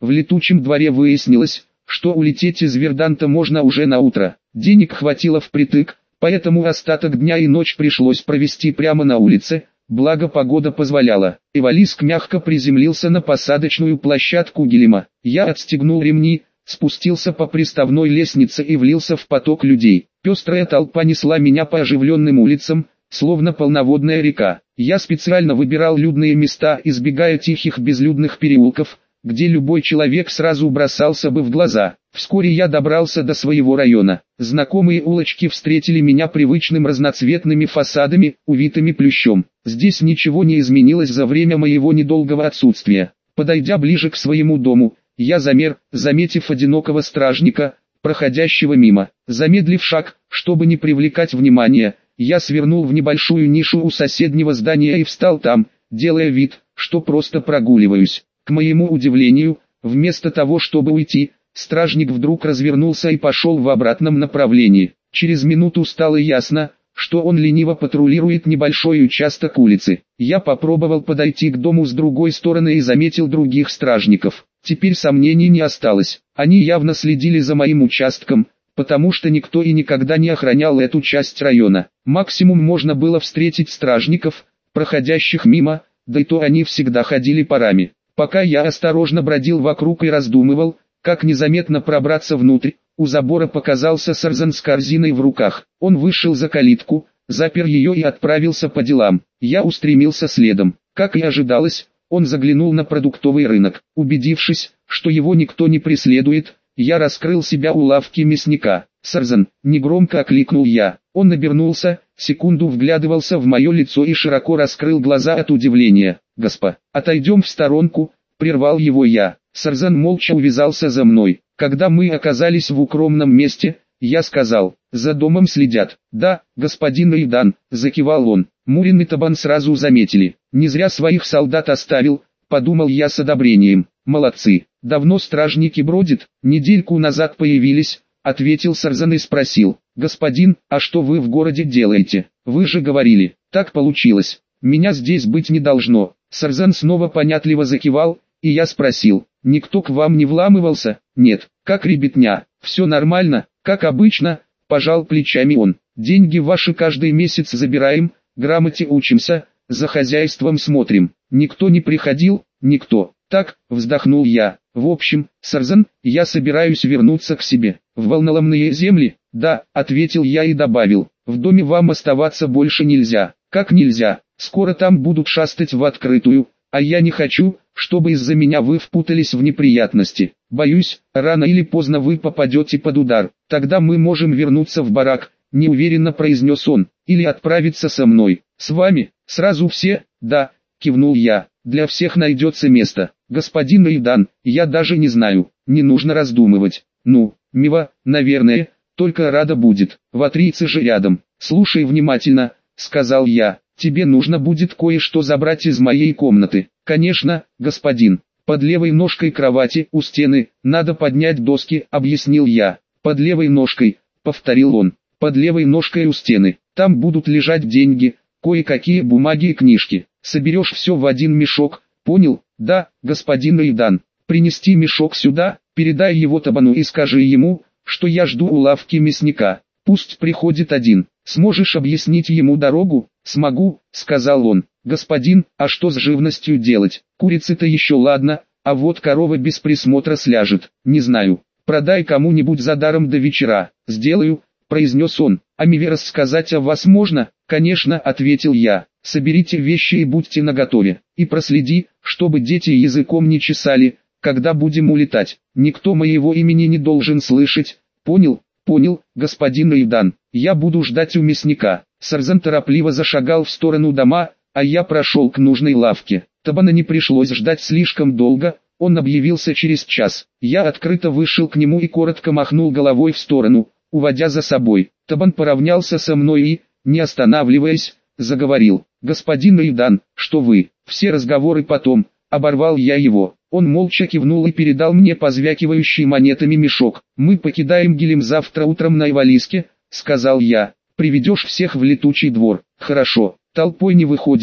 В летучем дворе выяснилось, что улететь из Верданта можно уже на утро. Денег хватило впритык, поэтому остаток дня и ночь пришлось провести прямо на улице, благо погода позволяла. Эвалиск мягко приземлился на посадочную площадку Гелема. Я отстегнул ремни, спустился по приставной лестнице и влился в поток людей. Пестрая толпа несла меня по оживленным улицам, словно полноводная река. Я специально выбирал людные места, избегая тихих безлюдных переулков, где любой человек сразу бросался бы в глаза. Вскоре я добрался до своего района. Знакомые улочки встретили меня привычным разноцветными фасадами, увитыми плющом. Здесь ничего не изменилось за время моего недолгого отсутствия. Подойдя ближе к своему дому, я замер, заметив одинокого стражника, проходящего мимо. Замедлив шаг, чтобы не привлекать внимания, я свернул в небольшую нишу у соседнего здания и встал там, делая вид, что просто прогуливаюсь. К моему удивлению, вместо того, чтобы уйти, стражник вдруг развернулся и пошел в обратном направлении. Через минуту стало ясно, что он лениво патрулирует небольшой участок улицы. Я попробовал подойти к дому с другой стороны и заметил других стражников. Теперь сомнений не осталось. Они явно следили за моим участком, потому что никто и никогда не охранял эту часть района. Максимум можно было встретить стражников, проходящих мимо, да и то они всегда ходили парами. Пока я осторожно бродил вокруг и раздумывал, как незаметно пробраться внутрь, у забора показался Сарзан с корзиной в руках. Он вышел за калитку, запер ее и отправился по делам. Я устремился следом. Как и ожидалось, он заглянул на продуктовый рынок. Убедившись, что его никто не преследует, я раскрыл себя у лавки мясника. «Сарзан!» — негромко окликнул я. Он обернулся, секунду вглядывался в мое лицо и широко раскрыл глаза от удивления. «Госпо, отойдем в сторонку!» — прервал его я. Сарзан молча увязался за мной. Когда мы оказались в укромном месте, я сказал: «За домом следят». «Да, господин Рейдан», — закивал он. Мурин и Табан сразу заметили. «Не зря своих солдат оставил», — подумал я с одобрением. «Молодцы. Давно стражники бродят?» «Недельку назад появились», — ответил Сарзан и спросил: «Господин, а что вы в городе делаете? Вы же говорили». «Так получилось. Меня здесь быть не должно». Сарзан снова понятливо закивал, и я спросил: «Никто к вам не вламывался?» «Нет». «Как ребятня?» «Все нормально, как обычно», — пожал плечами он. «Деньги ваши каждый месяц забираем, грамоте учимся, за хозяйством смотрим». «Никто не приходил?» «Никто». «Так», — вздохнул я. «В общем, Сарзан, я собираюсь вернуться к себе». «В волноломные земли?» «Да», — ответил я и добавил: «В доме вам оставаться больше нельзя». «Как нельзя? Скоро там будут шастать в открытую, а я не хочу, чтобы из-за меня вы впутались в неприятности. Боюсь, рано или поздно вы попадете под удар. Тогда мы можем вернуться в барак», — неуверенно произнес он, — «или отправиться со мной». «С вами? Сразу все?» «Да», — кивнул я. «Для всех найдется место. Господин Рейдан, я даже не знаю, не нужно раздумывать». «Ну, Мива, наверное, только рада будет. Ватрица же рядом». «Слушай внимательно», — сказал я. «Тебе нужно будет кое-что забрать из моей комнаты». «Конечно, господин. Под левой ножкой кровати, у стены, надо поднять доски», — объяснил я. «Под левой ножкой», — повторил он. «Под левой ножкой у стены. Там будут лежать деньги, кое-какие бумаги и книжки. Соберешь все в один мешок, понял?» «Да, господин Рейдан. Принести мешок сюда, передай его Табану и скажи ему, что я жду у лавки мясника. Пусть приходит один. Сможешь объяснить ему дорогу?» «Смогу», — сказал он. «Господин, а что с живностью делать? Курицы-то еще ладно, а вот корова без присмотра сляжет. Не знаю. Продай кому-нибудь за даром до вечера». «Сделаю», — произнес он. «А Миве рассказать о вас можно?» «Конечно», — ответил я. «Соберите вещи и будьте наготове. И проследи, чтобы дети языком не чесали, когда будем улетать. Никто моего имени не должен слышать. Понял?» «Понял, господин Рейдан. Я буду ждать у мясника». Сарзан торопливо зашагал в сторону дома, а я прошел к нужной лавке. Табана не пришлось ждать слишком долго, он объявился через час. Я открыто вышел к нему и коротко махнул головой в сторону, уводя за собой. Табан поравнялся со мной и, не останавливаясь, заговорил: «Господин Рейдан, что вы, все разговоры потом», — оборвал я его. Он молча кивнул и передал мне позвякивающий монетами мешок. «Мы покидаем Гелем завтра утром на Эвалиске», — сказал я. «Приведешь всех в летучий двор». «Хорошо. Толпой не выходите?»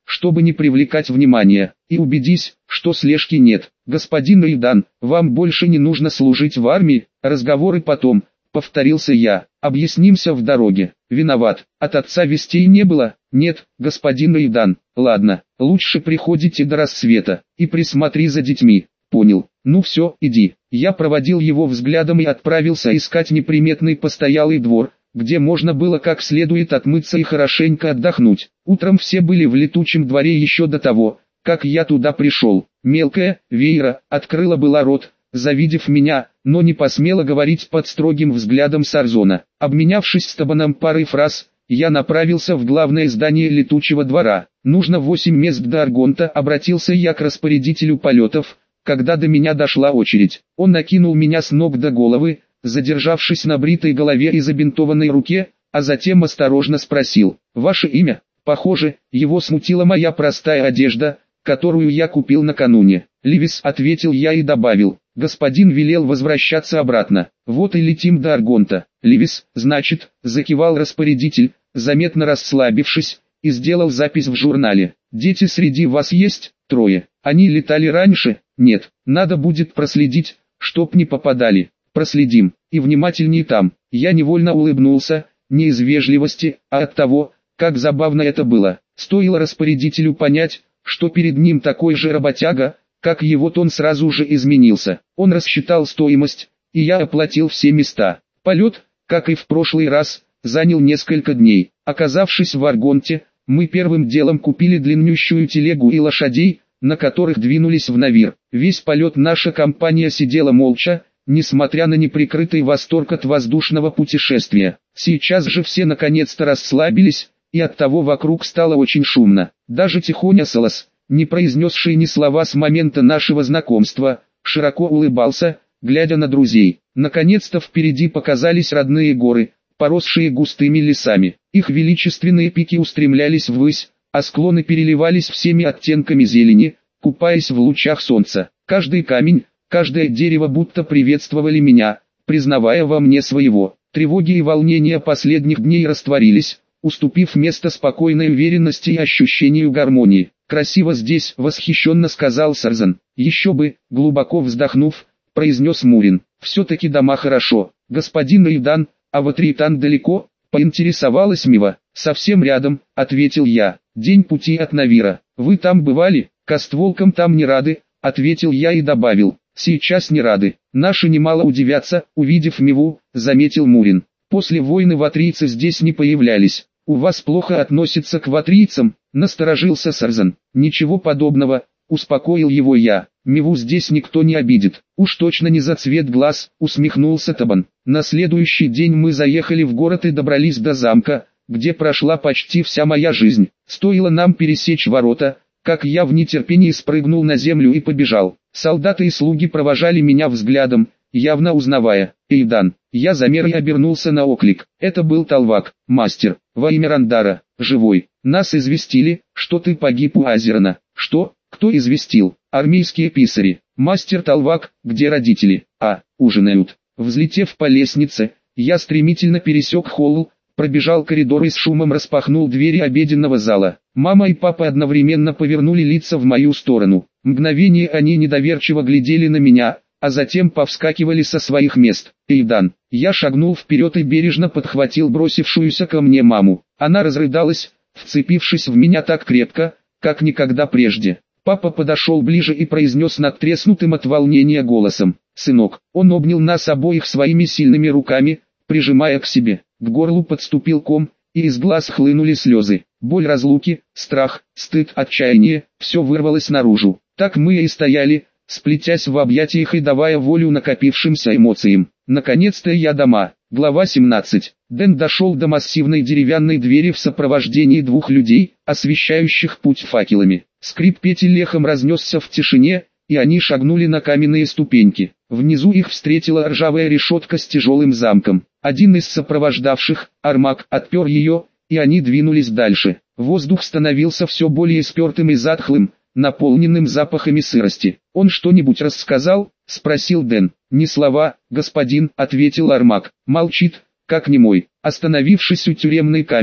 чтобы не привлекать внимания, и убедись, что слежки нет. Господин Рейдан, вам больше не нужно служить в армии, разговоры потом, повторился я, объяснимся в дороге. Виноват, от отца вестей не было? Нет, господин Рейдан, ладно, лучше приходите до рассвета, и присмотри за детьми. Понял, ну все, иди. Я проводил его взглядом и отправился искать неприметный постоялый двор, где можно было как следует отмыться и хорошенько отдохнуть. Утром все были в летучем дворе еще до того, как я туда пришел. Мелкая, Вейра, открыла была рот, завидев меня, но не посмела говорить под строгим взглядом Сарзона. Обменявшись с Табаном парой фраз, я направился в главное здание летучего двора. Нужно 8 мест до Аргонта, обратился я к распорядителю полетов, когда до меня дошла очередь. Он накинул меня с ног до головы, задержавшись на бритой голове и забинтованной руке, а затем осторожно спросил: «Ваше имя?» Похоже, его смутила моя простая одежда, которую я купил накануне. «Ливис», — ответил я и добавил: «Господин велел возвращаться обратно. Вот и летим до Аргонта». «Ливис, значит», — закивал распорядитель, заметно расслабившись, и сделал запись в журнале. «Дети среди вас есть?» «Трое. Они летали раньше?» «Нет. Надо будет проследить, чтоб не попадали». «Проследим. И внимательней там». Я невольно улыбнулся, не из вежливости, а от того, как забавно это было. Стоило распорядителю понять, что перед ним такой же работяга, как его тон сразу же изменился. Он рассчитал стоимость, и я оплатил все места. Полет, как и в прошлый раз, занял несколько дней. Оказавшись в Аргонте, мы первым делом купили длиннющую телегу и лошадей, на которых двинулись в Навир. Весь полет наша компания сидела молча, несмотря на неприкрытый восторг от воздушного путешествия. Сейчас же все наконец-то расслабились, и оттого вокруг стало очень шумно. Даже Тихоня Салас, не произнесший ни слова с момента нашего знакомства, широко улыбался, глядя на друзей. Наконец-то впереди показались родные горы, поросшие густыми лесами. Их величественные пики устремлялись ввысь, а склоны переливались всеми оттенками зелени, купаясь в лучах солнца. Каждый камень, каждое дерево будто приветствовали меня, признавая во мне своего. Тревоги и волнения последних дней растворились, уступив место спокойной уверенности и ощущению гармонии. «Красиво здесь», — восхищенно сказал Сарзан. «Еще бы», — глубоко вздохнув, произнес Мурин. «Все-таки дома хорошо. Господин Рейдан, а Ватриитан далеко?» — поинтересовалась Мива. «Совсем рядом», — ответил я. «День пути от Навира. Вы там бывали?» «Костволкам там не рады», — ответил я и добавил. «Сейчас не рады. Наши немало удивятся, увидев Миву», — заметил Мурин. «После войны ватрийцы здесь не появлялись. У вас плохо относятся к ватрийцам?» — насторожился Сарзан. «Ничего подобного», — успокоил его я. «Миву здесь никто не обидит. Уж точно не за цвет глаз», — усмехнулся Табан. На следующий день мы заехали в город и добрались до замка, где прошла почти вся моя жизнь. Стоило нам пересечь ворота, как я в нетерпении спрыгнул на землю и побежал. Солдаты и слуги провожали меня взглядом, явно узнавая. «Эйдан». Я замер и обернулся на оклик. Это был Талвак, мастер, во имя Рандара, живой. «Нас известили, что ты погиб у Азерна». «Что? Кто известил?» «Армейские писари». «Мастер Талвак, где родители?» Ужинают». Взлетев по лестнице, я стремительно пересек холл, пробежал коридор и с шумом распахнул двери обеденного зала. Мама и папа одновременно повернули лица в мою сторону. Мгновение они недоверчиво глядели на меня, а затем повскакивали со своих мест. «Эйдан». Я шагнул вперед и бережно подхватил бросившуюся ко мне маму. Она разрыдалась, вцепившись в меня так крепко, как никогда прежде. Папа подошел ближе и произнес надтреснутым от волнения голосом: «Сынок». Он обнял нас обоих своими сильными руками, прижимая к себе. К горлу подступил ком, и из глаз хлынули слезы. Боль разлуки, страх, стыд, отчаяние — все вырвалось наружу. Так мы и стояли, сплетясь в объятиях и давая волю накопившимся эмоциям. Наконец-то я дома. Глава 17. Дэн дошел до массивной деревянной двери в сопровождении двух людей, освещающих путь факелами. Скрип петель эхом разнесся в тишине, и они шагнули на каменные ступеньки. Внизу их встретила ржавая решетка с тяжелым замком. Один из сопровождавших, Армак, отпер ее, и они двинулись дальше. Воздух становился все более спертым и затхлым, наполненным запахами сырости. «Он что-нибудь рассказал?» — спросил Дэн. «Ни слова, господин», — ответил Армак. «Молчит, как немой». Остановившись у тюремной камеры,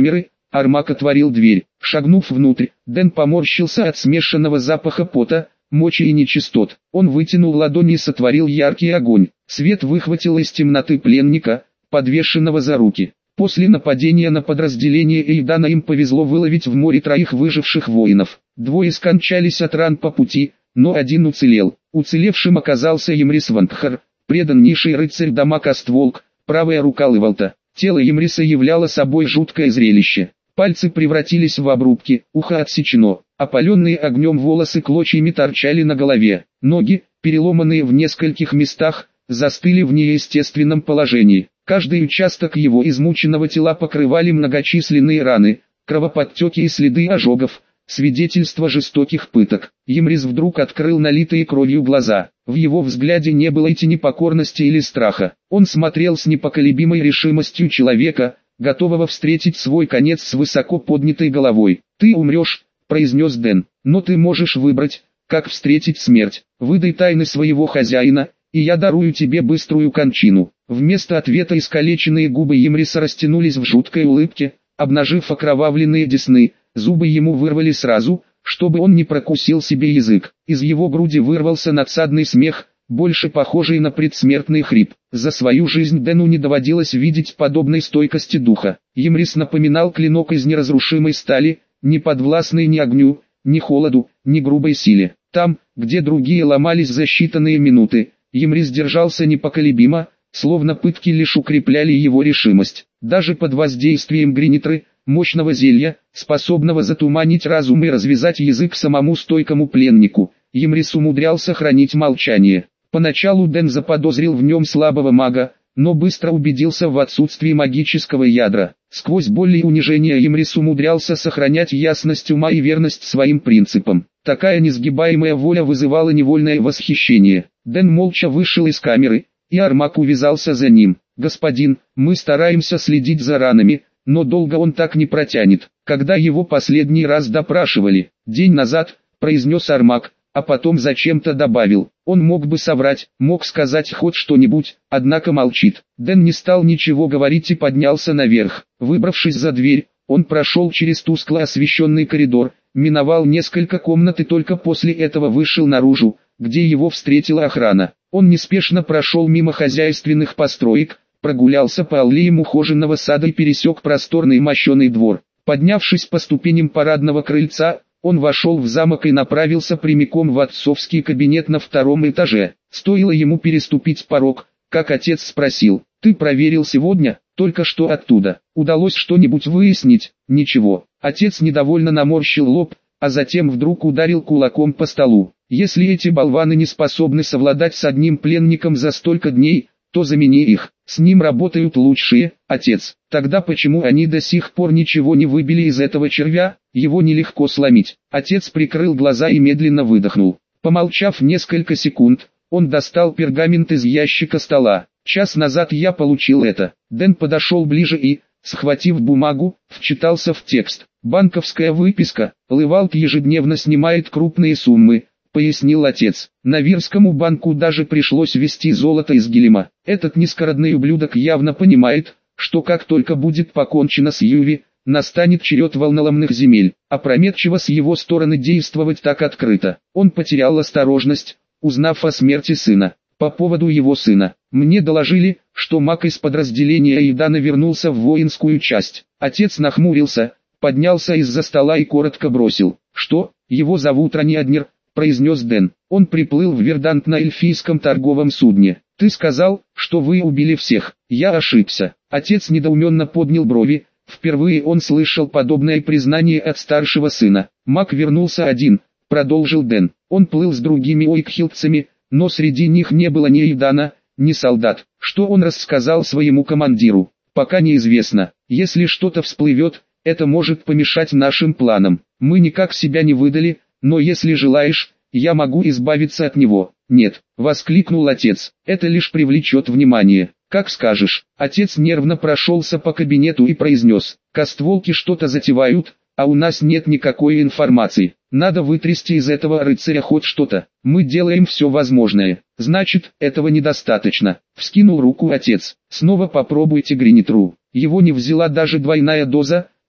Армак отворил дверь. Шагнув внутрь, Дэн поморщился от смешанного запаха пота, мочи и нечистот. Он вытянул ладони и сотворил яркий огонь. Свет выхватил из темноты пленника, подвешенного за руки. После нападения на подразделение Эйдана им повезло выловить в море 3 выживших воинов. 2 скончались от ран по пути, но 1 уцелел. Уцелевшим оказался Емрис Вандхар, преданнейший рыцарь дома Кастволк, правая рука Лывалта. Тело Емриса являло собой жуткое зрелище. Пальцы превратились в обрубки, ухо отсечено, опаленные огнем волосы клочьями торчали на голове. Ноги, переломанные в нескольких местах, застыли в неестественном положении. Каждый участок его измученного тела покрывали многочисленные раны, кровоподтеки и следы ожогов, свидетельство жестоких пыток. Емрис вдруг открыл налитые кровью глаза. В его взгляде не было и тени покорности или страха. Он смотрел с непоколебимой решимостью человека, готового встретить свой конец с высоко поднятой головой. «Ты умрешь», — произнес Дэн, — «но ты можешь выбрать, как встретить смерть. Выдай тайны своего хозяина, и я дарую тебе быструю кончину». Вместо ответа искалеченные губы Емриса растянулись в жуткой улыбке, обнажив окровавленные десны. Зубы ему вырвали сразу, чтобы он не прокусил себе язык. Из его груди вырвался надсадный смех, больше похожий на предсмертный хрип. За свою жизнь Дэну не доводилось видеть подобной стойкости духа. Емрис напоминал клинок из неразрушимой стали, не подвластный ни огню, ни холоду, ни грубой силе. Там, где другие ломались за считанные минуты, Емрис держался непоколебимо, словно пытки лишь укрепляли его решимость. Даже под воздействием гринитры, мощного зелья, способного затуманить разум и развязать язык самому стойкому пленнику, Емрис умудрялся хранить молчание. Поначалу Дэн заподозрил в нем слабого мага, но быстро убедился в отсутствии магического ядра. Сквозь боль и унижение Емрис умудрялся сохранять ясность ума и верность своим принципам. Такая несгибаемая воля вызывала невольное восхищение. Дэн молча вышел из камеры, и Армак увязался за ним. «Господин, мы стараемся следить за ранами, но долго он так не протянет». Когда его последний раз допрашивали, день назад, произнес Армак, а потом зачем-то добавил. Он мог бы соврать, мог сказать хоть что-нибудь, однако молчит. Дэн не стал ничего говорить и поднялся наверх. Выбравшись за дверь, он прошел через тускло освещенный коридор, миновал несколько комнат и только после этого вышел наружу, где его встретила охрана. Он неспешно прошел мимо хозяйственных построек, прогулялся по аллеям ухоженного сада и пересек просторный мощеный двор. Поднявшись по ступеням парадного крыльца, он вошел в замок и направился прямиком в отцовский кабинет на 2-м этаже. Стоило ему переступить порог, как отец спросил: «Ты проверил сегодня, только что оттуда? Удалось что-нибудь выяснить?» «Ничего». Отец недовольно наморщил лоб, а затем вдруг ударил кулаком по столу. «Если эти болваны не способны совладать с одним пленником за столько дней, то замени их, с ним работают лучшие, отец. Тогда почему они до сих пор ничего не выбили из этого червя? Его нелегко сломить». Отец прикрыл глаза и медленно выдохнул. Помолчав несколько секунд, он достал пергамент из ящика стола. «Час назад я получил это». Дэн подошел ближе и, схватив бумагу, вчитался в текст. «Банковская выписка. Лывалт ежедневно снимает крупные суммы», — пояснил отец. «Навирскому банку даже пришлось везти золото из Гилема. Этот низкородный ублюдок явно понимает, что как только будет покончено с Юви, настанет черед волноломных земель. Опрометчиво с его стороны действовать так открыто. Он потерял осторожность, узнав о смерти сына. По поводу его сына, мне доложили, что маг из подразделения Эйдана вернулся в воинскую часть». Отец нахмурился, поднялся из-за стола и коротко бросил: «Что, его зовут Раниаднер?» — произнес Дэн. «Он приплыл в Вердант на эльфийском торговом судне. Ты сказал, что вы убили всех». «Я ошибся». Отец недоуменно поднял брови. Впервые он слышал подобное признание от старшего сына. «Маг вернулся один», — продолжил Дэн. «Он плыл с другими ойкхилдцами, но среди них не было ни Эйдана, ни солдат. Что он рассказал своему командиру, пока неизвестно. Если что-то всплывет, это может помешать нашим планам. Мы никак себя не выдали, но если желаешь, я могу избавиться от него». «Нет», — воскликнул отец, — «это лишь привлечет внимание». «Как скажешь». Отец нервно прошелся по кабинету и произнес: «Кастволки что-то затевают, а у нас нет никакой информации. Надо вытрясти из этого рыцаря хоть что-то. Мы делаем все возможное». «Значит, этого недостаточно», — вскинул руку отец. «Снова попробуйте гринитру». Его не взяла даже двойная доза,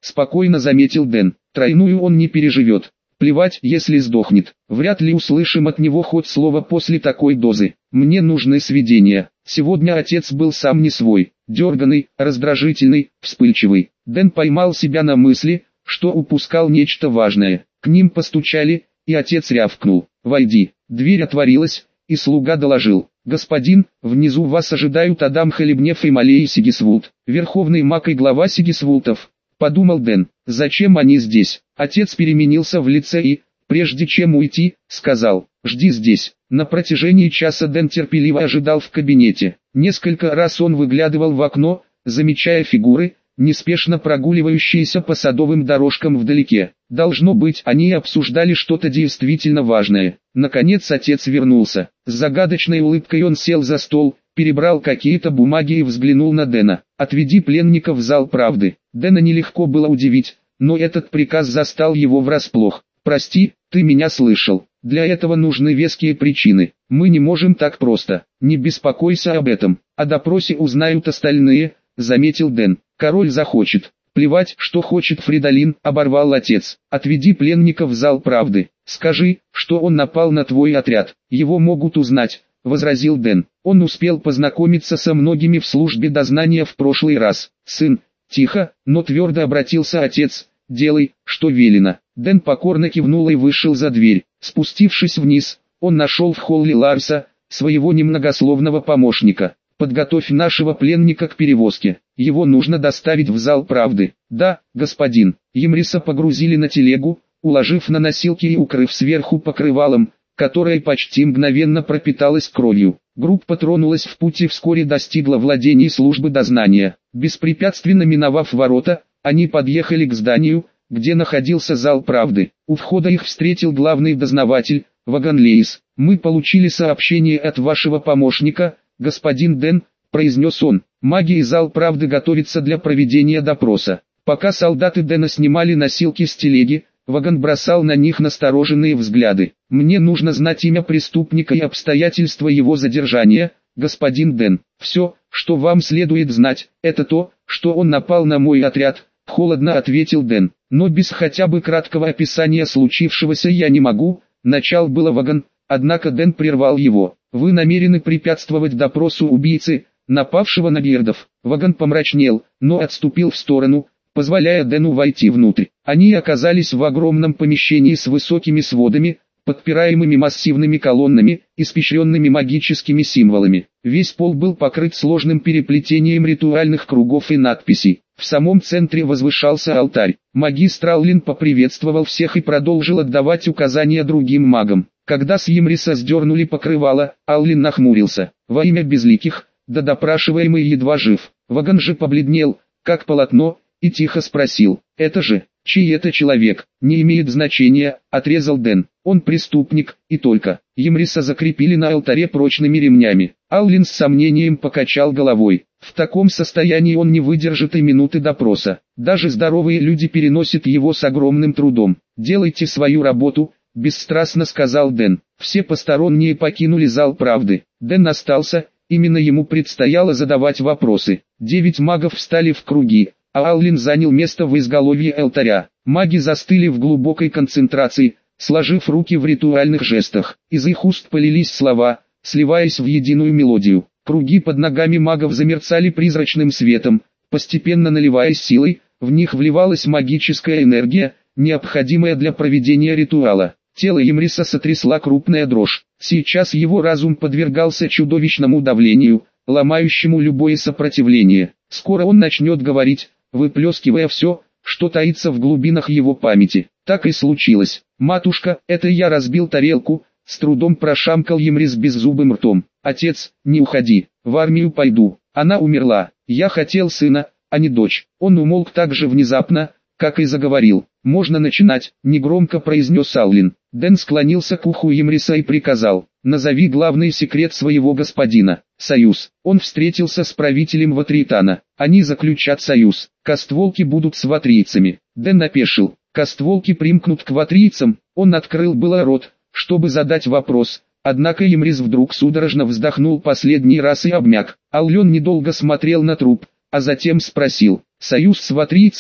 спокойно заметил Дэн. Тройную он не переживет. Плевать, если сдохнет. Вряд ли услышим от него хоть слово после такой дозы. Мне нужны сведения. Сегодня отец был сам не свой. Дерганый, раздражительный, вспыльчивый. Дэн поймал себя на мысли, что упускал нечто важное. К ним постучали, и отец рявкнул: «Войди». Дверь отворилась, и слуга доложил: «Господин, внизу вас ожидают Адам Халибнев и Малей Сигисвулд, верховный маг и глава Сигисвултов». Подумал Дэн, зачем они здесь? Отец переменился в лице и, прежде чем уйти, сказал: «Жди здесь». На протяжении часа Дэн терпеливо ожидал в кабинете. Несколько раз он выглядывал в окно, замечая фигуры, неспешно прогуливающиеся по садовым дорожкам вдалеке. Должно быть, они обсуждали что-то действительно важное. Наконец отец вернулся. С загадочной улыбкой он сел за стол, перебрал какие-то бумаги и взглянул на Дэна. «Отведи пленника в зал правды». Дэна нелегко было удивить, но этот приказ застал его врасплох. «Прости, ты меня слышал. Для этого нужны веские причины. Мы не можем так просто. Не беспокойся об этом. О допросе узнают остальные», — заметил Дэн. «Король захочет». «Плевать, что хочет Фридолин», — оборвал отец. «Отведи пленника в зал правды. Скажи, что он напал на твой отряд. Его могут узнать», — возразил Дэн. Он успел познакомиться со многими в службе дознания в прошлый раз. «Сын», — тихо, но твердо обратился отец, — «делай, что велено». Дэн покорно кивнул и вышел за дверь. Спустившись вниз, он нашел в холле Ларса, своего немногословного помощника. «Подготовь нашего пленника к перевозке. Его нужно доставить в зал правды». «Да, господин». Емриса погрузили на телегу, уложив на носилки и укрыв сверху покрывалом, которое почти мгновенно пропиталось кровью. Группа тронулась в путь и вскоре достигла владений службы дознания. Беспрепятственно миновав ворота, они подъехали к зданию, где находился зал правды. У входа их встретил главный дознаватель, Ваганлейс. «Мы получили сообщение от вашего помощника, господин Дэн», — произнес он. «Маги и зал правды готовятся для проведения допроса». Пока солдаты Дэна снимали носилки с телеги, Ваган бросал на них настороженные взгляды. «Мне нужно знать имя преступника и обстоятельства его задержания, господин Дэн. Все, что вам следует знать, это то, что он напал на мой отряд», — холодно ответил Дэн. «Но без хотя бы краткого описания случившегося я не могу», — начал было Ваган, однако Дэн прервал его. «Вы намерены препятствовать допросу убийцы, напавшего на Гердов». Ваган помрачнел, но отступил в сторону, позволяя Дэну войти внутрь. Они оказались в огромном помещении с высокими сводами, подпираемыми массивными колоннами, испещренными магическими символами. Весь пол был покрыт сложным переплетением ритуальных кругов и надписей. В самом центре возвышался алтарь. Магистр Аллин поприветствовал всех и продолжил отдавать указания другим магам. Когда с Емриса сдернули покрывало, Аллин нахмурился. «Во имя безликих, да допрашиваемый едва жив». Ваган же побледнел, как полотно, и тихо спросил: «Это же, чей это человек?» «Не имеет значения», — отрезал Дэн. «Он преступник, и только». Емриса закрепили на алтаре прочными ремнями. Аллин с сомнением покачал головой. В таком состоянии он не выдержит и минуты допроса. Даже здоровые люди переносят его с огромным трудом. «Делайте свою работу», — бесстрастно сказал Дэн. Все посторонние покинули зал правды. Дэн остался, именно ему предстояло задавать вопросы. 9 магов встали в круги, а Аллин занял место в изголовье алтаря. Маги застыли в глубокой концентрации, сложив руки в ритуальных жестах. Из их уст полились слова, сливаясь в единую мелодию. Круги под ногами магов замерцали призрачным светом, постепенно наливаясь силой, в них вливалась магическая энергия, необходимая для проведения ритуала. Тело Емриса сотрясла крупная дрожь. Сейчас его разум подвергался чудовищному давлению, ломающему любое сопротивление. Скоро он начнет говорить, выплескивая все, что таится в глубинах его памяти. Так и случилось. «Матушка, это я разбил тарелку», — с трудом прошамкал Емрис беззубым ртом. «Отец, не уходи, в армию пойду». Она умерла. Я хотел сына, а не дочь. Он умолк так же внезапно, как и заговорил. «Можно начинать», — негромко произнес Аллин. Дэн склонился к уху Емриса и приказал: «Назови главный секрет своего господина». «Союз». Он встретился с правителем Ватриитана. Они заключат союз. Костволки будут с ватрийцами. Дэн опешил. Костволки примкнут к ватрийцам. Он открыл было рот, чтобы задать вопрос, однако Емрис вдруг судорожно вздохнул последний раз и обмяк. Аллен недолго смотрел на труп, а затем спросил: «Союз с ватрийцами?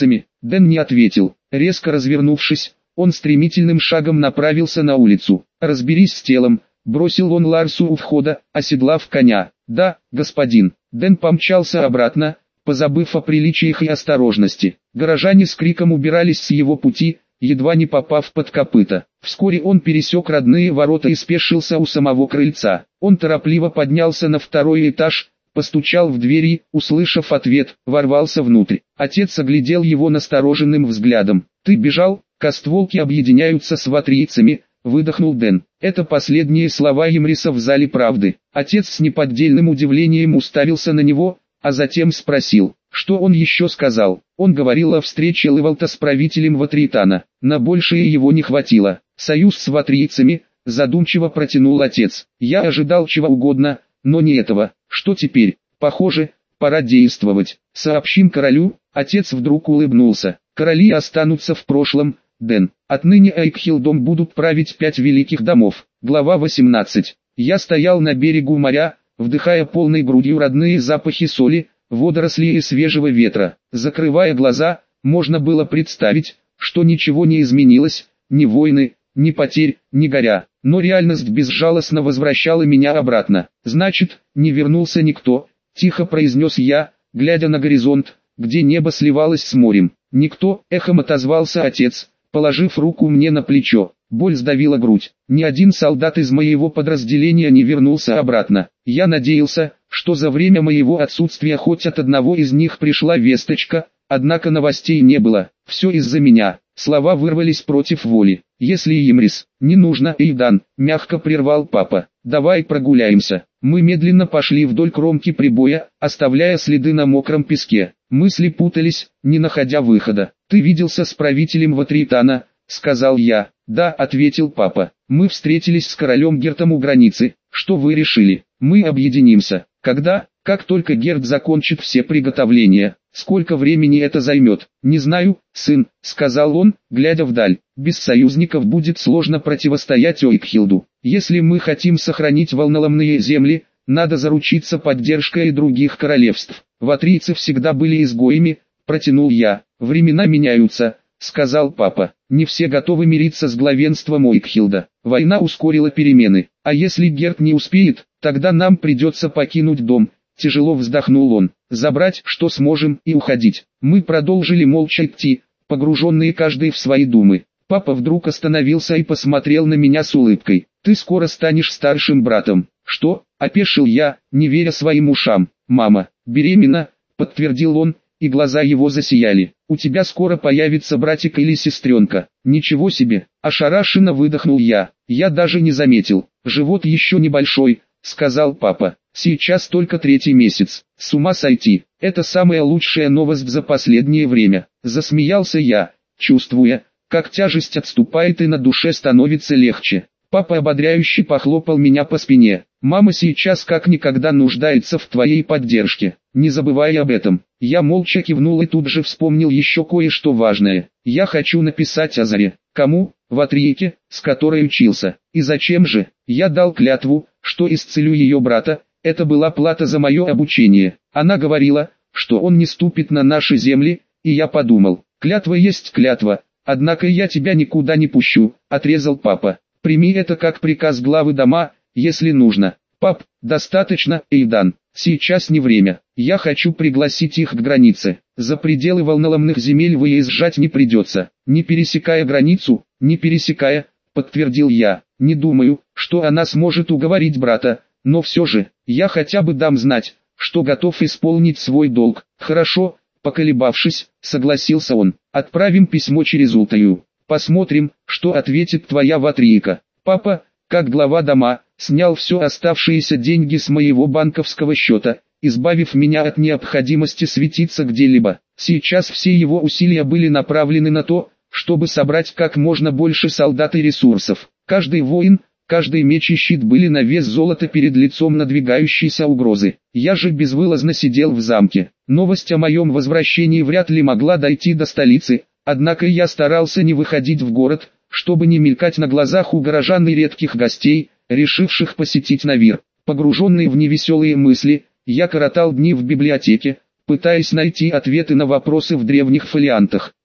Дэн не ответил. Резко развернувшись, он стремительным шагом направился на улицу. «Разберись с телом», — бросил он Ларсу у входа, оседлав коня. «Да, господин». Дэн помчался обратно, позабыв о приличиях и осторожности. Горожане с криком убирались с его пути, едва не попав под копыта. Вскоре он пересек родные ворота и спешился у самого крыльца. Он торопливо поднялся на второй этаж, постучал в двери, услышав ответ, ворвался внутрь. Отец оглядел его настороженным взглядом. «Ты бежал? Костволки объединяются с ватрийцами», — выдохнул Дэн. Это последние слова Емриса в зале правды. Отец с неподдельным удивлением уставился на него, а затем спросил, что он еще сказал. Он говорил о встрече Лывалта с правителем Ватриитана. На большее его не хватило. «Союз с ватрийцами», — задумчиво протянул отец. «Я ожидал чего угодно, но не этого. Что теперь? Похоже, пора действовать. Сообщим королю». Отец вдруг улыбнулся. «Короли останутся в прошлом, Дэн. Отныне Эйкхилдом будут править 5 великих домов». Глава 18. Я стоял на берегу моря, вдыхая полной грудью родные запахи соли, водорослей и свежего ветра. Закрывая глаза, можно было представить, что ничего не изменилось, ни войны, ни потерь, ни горя. Но реальность безжалостно возвращала меня обратно. «Значит, не вернулся никто», — тихо произнес я, глядя на горизонт, где небо сливалось с морем. «Никто», — эхом отозвался отец, положив руку мне на плечо. Боль сдавила грудь. Ни один солдат из моего подразделения не вернулся обратно. Я надеялся, что за время моего отсутствия хоть от одного из них пришла весточка, однако новостей не было. Все из-за меня. Слова вырвались против воли. «Если Емрис, не нужно, Эйдан», — мягко прервал папа. «Давай прогуляемся». Мы медленно пошли вдоль кромки прибоя, оставляя следы на мокром песке. Мысли путались, не находя выхода. «Ты виделся с правителем Ватриитана?» — сказал я. «Да», — ответил папа. «Мы встретились с королем Гертом у границы. Что вы решили? Мы объединимся. Когда? Как только Герт закончит все приготовления. Сколько времени это займет? Не знаю, сын», — сказал он, глядя вдаль. «Без союзников будет сложно противостоять Ойкхилду. Если мы хотим сохранить волноломные земли, надо заручиться поддержкой других королевств. Ватрийцы всегда были изгоями», — протянул я. «Времена меняются», — сказал папа. «Не все готовы мириться с главенством Ойкхилда. Война ускорила перемены. А если Герт не успеет, тогда нам придется покинуть дом». Тяжело вздохнул он. «Забрать, что сможем, и уходить». Мы продолжили молча идти, погруженные каждый в свои думы. Папа вдруг остановился и посмотрел на меня с улыбкой. «Ты скоро станешь старшим братом». «Что?» – опешил я, не веря своим ушам. «Мама, беременна», – подтвердил он, и глаза его засияли. «У тебя скоро появится братик или сестренка». «Ничего себе!» – ошарашенно выдохнул я. «Я даже не заметил. Живот еще небольшой», – сказал папа. «Сейчас только 3-й месяц. С ума сойти. Это самая лучшая новость за последнее время». Засмеялся я, чувствуя, как тяжесть отступает и на душе становится легче. Папа ободряюще похлопал меня по спине. «Мама сейчас как никогда нуждается в твоей поддержке. Не забывай об этом». Я молча кивнул и тут же вспомнил еще кое-что важное. «Я хочу написать Азаре». «Кому?» «Ватрийке, с которой учился». «И зачем же?» «Я дал клятву, что исцелю ее брата. Это была плата за мое обучение. Она говорила, что он не ступит на наши земли, и я подумал, клятва есть клятва, однако я тебя никуда не пущу», — отрезал папа. «Прими это как приказ главы дома, если нужно». «Пап, достаточно, Эйдан, сейчас не время. Я хочу пригласить их к границе. За пределы волноломных земель выезжать не придется». «Не пересекая границу, не пересекая», — подтвердил я. «Не думаю, что она сможет уговорить брата. Но все же, я хотя бы дам знать, что готов исполнить свой долг». «Хорошо», — поколебавшись, согласился он. «Отправим письмо через Ултаю. Посмотрим, что ответит твоя Ватрийка». Папа, как глава дома, снял все оставшиеся деньги с моего банковского счета, избавив меня от необходимости светиться где-либо. Сейчас все его усилия были направлены на то, чтобы собрать как можно больше солдат и ресурсов. Каждый воин, каждый меч и щит были на вес золота перед лицом надвигающейся угрозы. Я же безвылазно сидел в замке. Новость о моем возвращении вряд ли могла дойти до столицы, однако я старался не выходить в город, чтобы не мелькать на глазах у горожан и редких гостей, решивших посетить Навир. Погруженный в невеселые мысли, я коротал дни в библиотеке, пытаясь найти ответы на вопросы в древних фолиантах.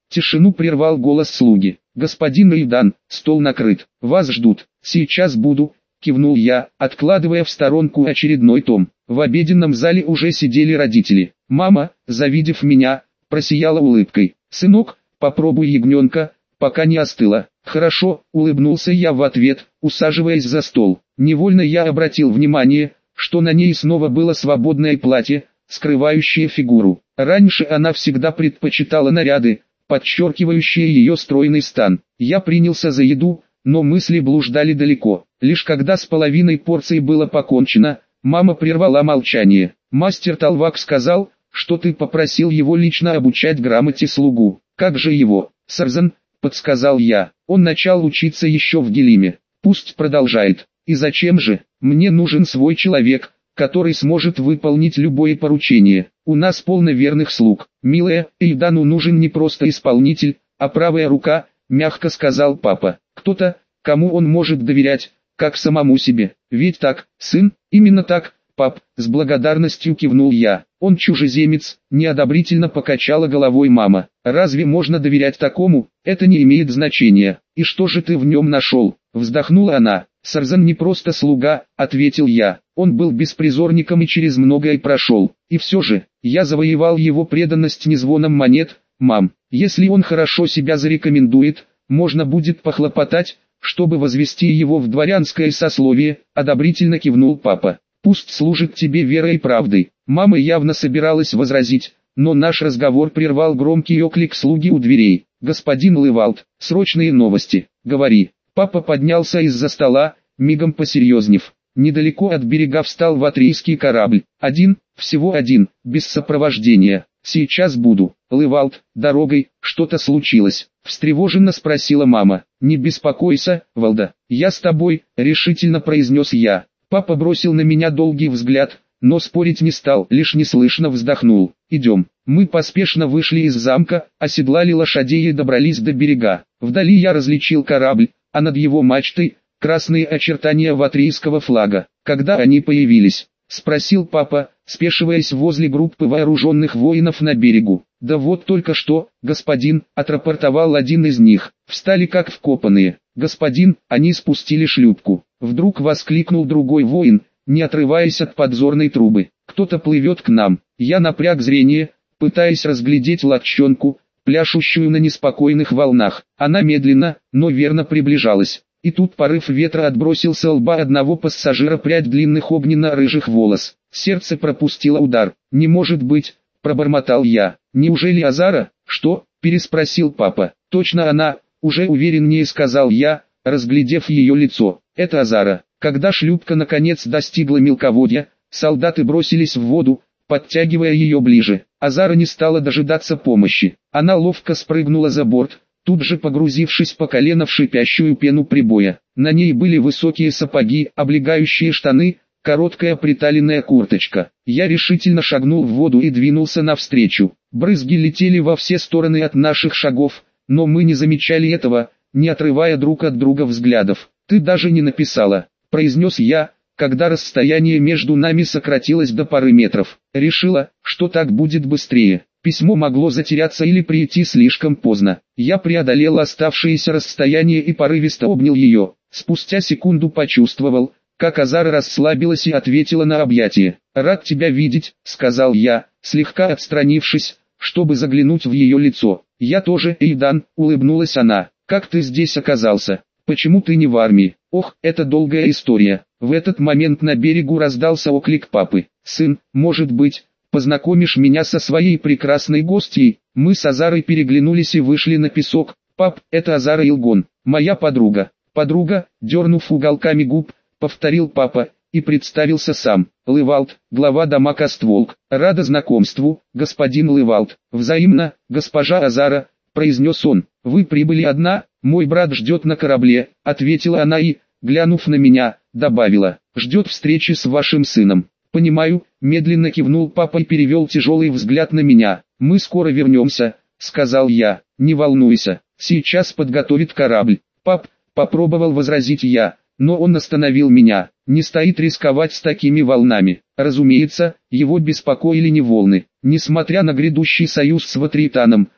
Тишину прервал голос слуги. «Господин Ильдан, стол накрыт, вас ждут». «Сейчас буду», — кивнул я, откладывая в сторонку очередной том. В обеденном зале уже сидели родители. Мама, завидев меня, просияла улыбкой. «Сынок, попробуй ягненка, пока не остыло». «Хорошо», — улыбнулся я в ответ, усаживаясь за стол. Невольно я обратил внимание, что на ней снова было свободное платье, скрывающее фигуру. Раньше она всегда предпочитала наряды, подчеркивающие ее стройный стан. Я принялся за еду, но мысли блуждали далеко. Лишь когда с половиной порции было покончено, мама прервала молчание. «Мастер Талвак сказал, что ты попросил его лично обучать грамоте слугу». «Как же его?» «Сарзан», — подсказал я. «Он начал учиться еще в Гелиме. Пусть продолжает». «И зачем же? Мне нужен свой человек, который сможет выполнить любое поручение. У нас полно верных слуг. Милая, Ильдану нужен не просто исполнитель, а правая рука», — мягко сказал папа. «Кто-то, кому он может доверять, как самому себе. Ведь так, сын?» «Именно так, пап», — с благодарностью кивнул я. «Он чужеземец», — неодобрительно покачала головой мама. «Разве можно доверять такому? Это не имеет значения. И что же ты в нем нашел?» Вздохнула она. «Сарзан не просто слуга», — ответил я. «Он был беспризорником и через многое прошел. И все же, я завоевал его преданность не звоном монет. Мам, если он хорошо себя зарекомендует, можно будет похлопотать, чтобы возвести его в дворянское сословие», — одобрительно кивнул папа. «Пусть служит тебе верой и правдой». Мама явно собиралась возразить, но наш разговор прервал громкий оклик слуги у дверей. «Господин Лывалд, срочные новости, говори». Папа поднялся из-за стола, мигом посерьезнев. Недалеко от берега встал ватрийский корабль. Один, всего один, без сопровождения. «Сейчас буду». «Лывалд, дорогой, что-то случилось?» Встревоженно спросила мама. «Не беспокойся, Валда, я с тобой», решительно произнес я. Папа бросил на меня долгий взгляд, но спорить не стал, лишь неслышно вздохнул. «Идем». Мы поспешно вышли из замка, оседлали лошадей и добрались до берега. Вдали я различил корабль, а над его мачтой — красные очертания ватрийского флага. «Когда они появились?» — спросил папа, спешиваясь возле группы вооруженных воинов на берегу. «Да вот только что, господин», — отрапортовал один из них. «Встали как вкопанные». «Господин, они спустили шлюпку». Вдруг воскликнул другой воин, не отрываясь от подзорной трубы. «Кто-то плывет к нам». Я напряг зрение, пытаясь разглядеть лодчонку, пляшущую на неспокойных волнах. Она медленно, но верно приближалась. И тут порыв ветра отбросил со лба одного пассажира прядь длинных огненно-рыжих волос. Сердце пропустило удар. «Не может быть», — пробормотал я. «Неужели Азара?» «Что?» — переспросил папа. «Точно она», — уже увереннее сказал я, разглядев ее лицо. «Это Азара». Когда шлюпка наконец достигла мелководья, солдаты бросились в воду, подтягивая ее ближе. Азара не стала дожидаться помощи. Она ловко спрыгнула за борт, тут же погрузившись по колено в шипящую пену прибоя. На ней были высокие сапоги, облегающие штаны, короткая приталенная курточка. Я решительно шагнул в воду и двинулся навстречу. Брызги летели во все стороны от наших шагов, но мы не замечали этого, не отрывая друг от друга взглядов. «Ты даже не написала», — произнес я, когда расстояние между нами сократилось до пары метров. Решила, что так будет быстрее. Письмо могло затеряться или прийти слишком поздно. Я преодолел оставшееся расстояние и порывисто обнял ее. Спустя секунду почувствовал, как Азара расслабилась и ответила на объятие. «Рад тебя видеть», — сказал я, слегка отстранившись, чтобы заглянуть в ее лицо. «Я тоже, Эйдан», — улыбнулась она. «Как ты здесь оказался? Почему ты не в армии?» «Ох, это долгая история». В этот момент на берегу раздался оклик папы. «Сын, может быть, познакомишь меня со своей прекрасной гостьей?» Мы с Азарой переглянулись и вышли на песок. «Пап, это Азара Илгон, моя подруга». «Подруга», дернув уголками губ, повторил папа, и представился сам. «Лывалд, глава дома Костволк. Рада знакомству, господин Лывалд». «Взаимно, госпожа Азара», произнес он. «Вы прибыли одна?» «Мой брат ждет на корабле», ответила она и, глянув на меня, добавила. «Ждет встречи с вашим сыном». «Понимаю», медленно кивнул папа и перевел тяжелый взгляд на меня. «Мы скоро вернемся», сказал я. «Не волнуйся, сейчас подготовит корабль». «Пап», попробовал возразить я, но он остановил меня. «Не стоит рисковать с такими волнами». Разумеется, его беспокоили не волны. Несмотря на грядущий союз с Ватританом,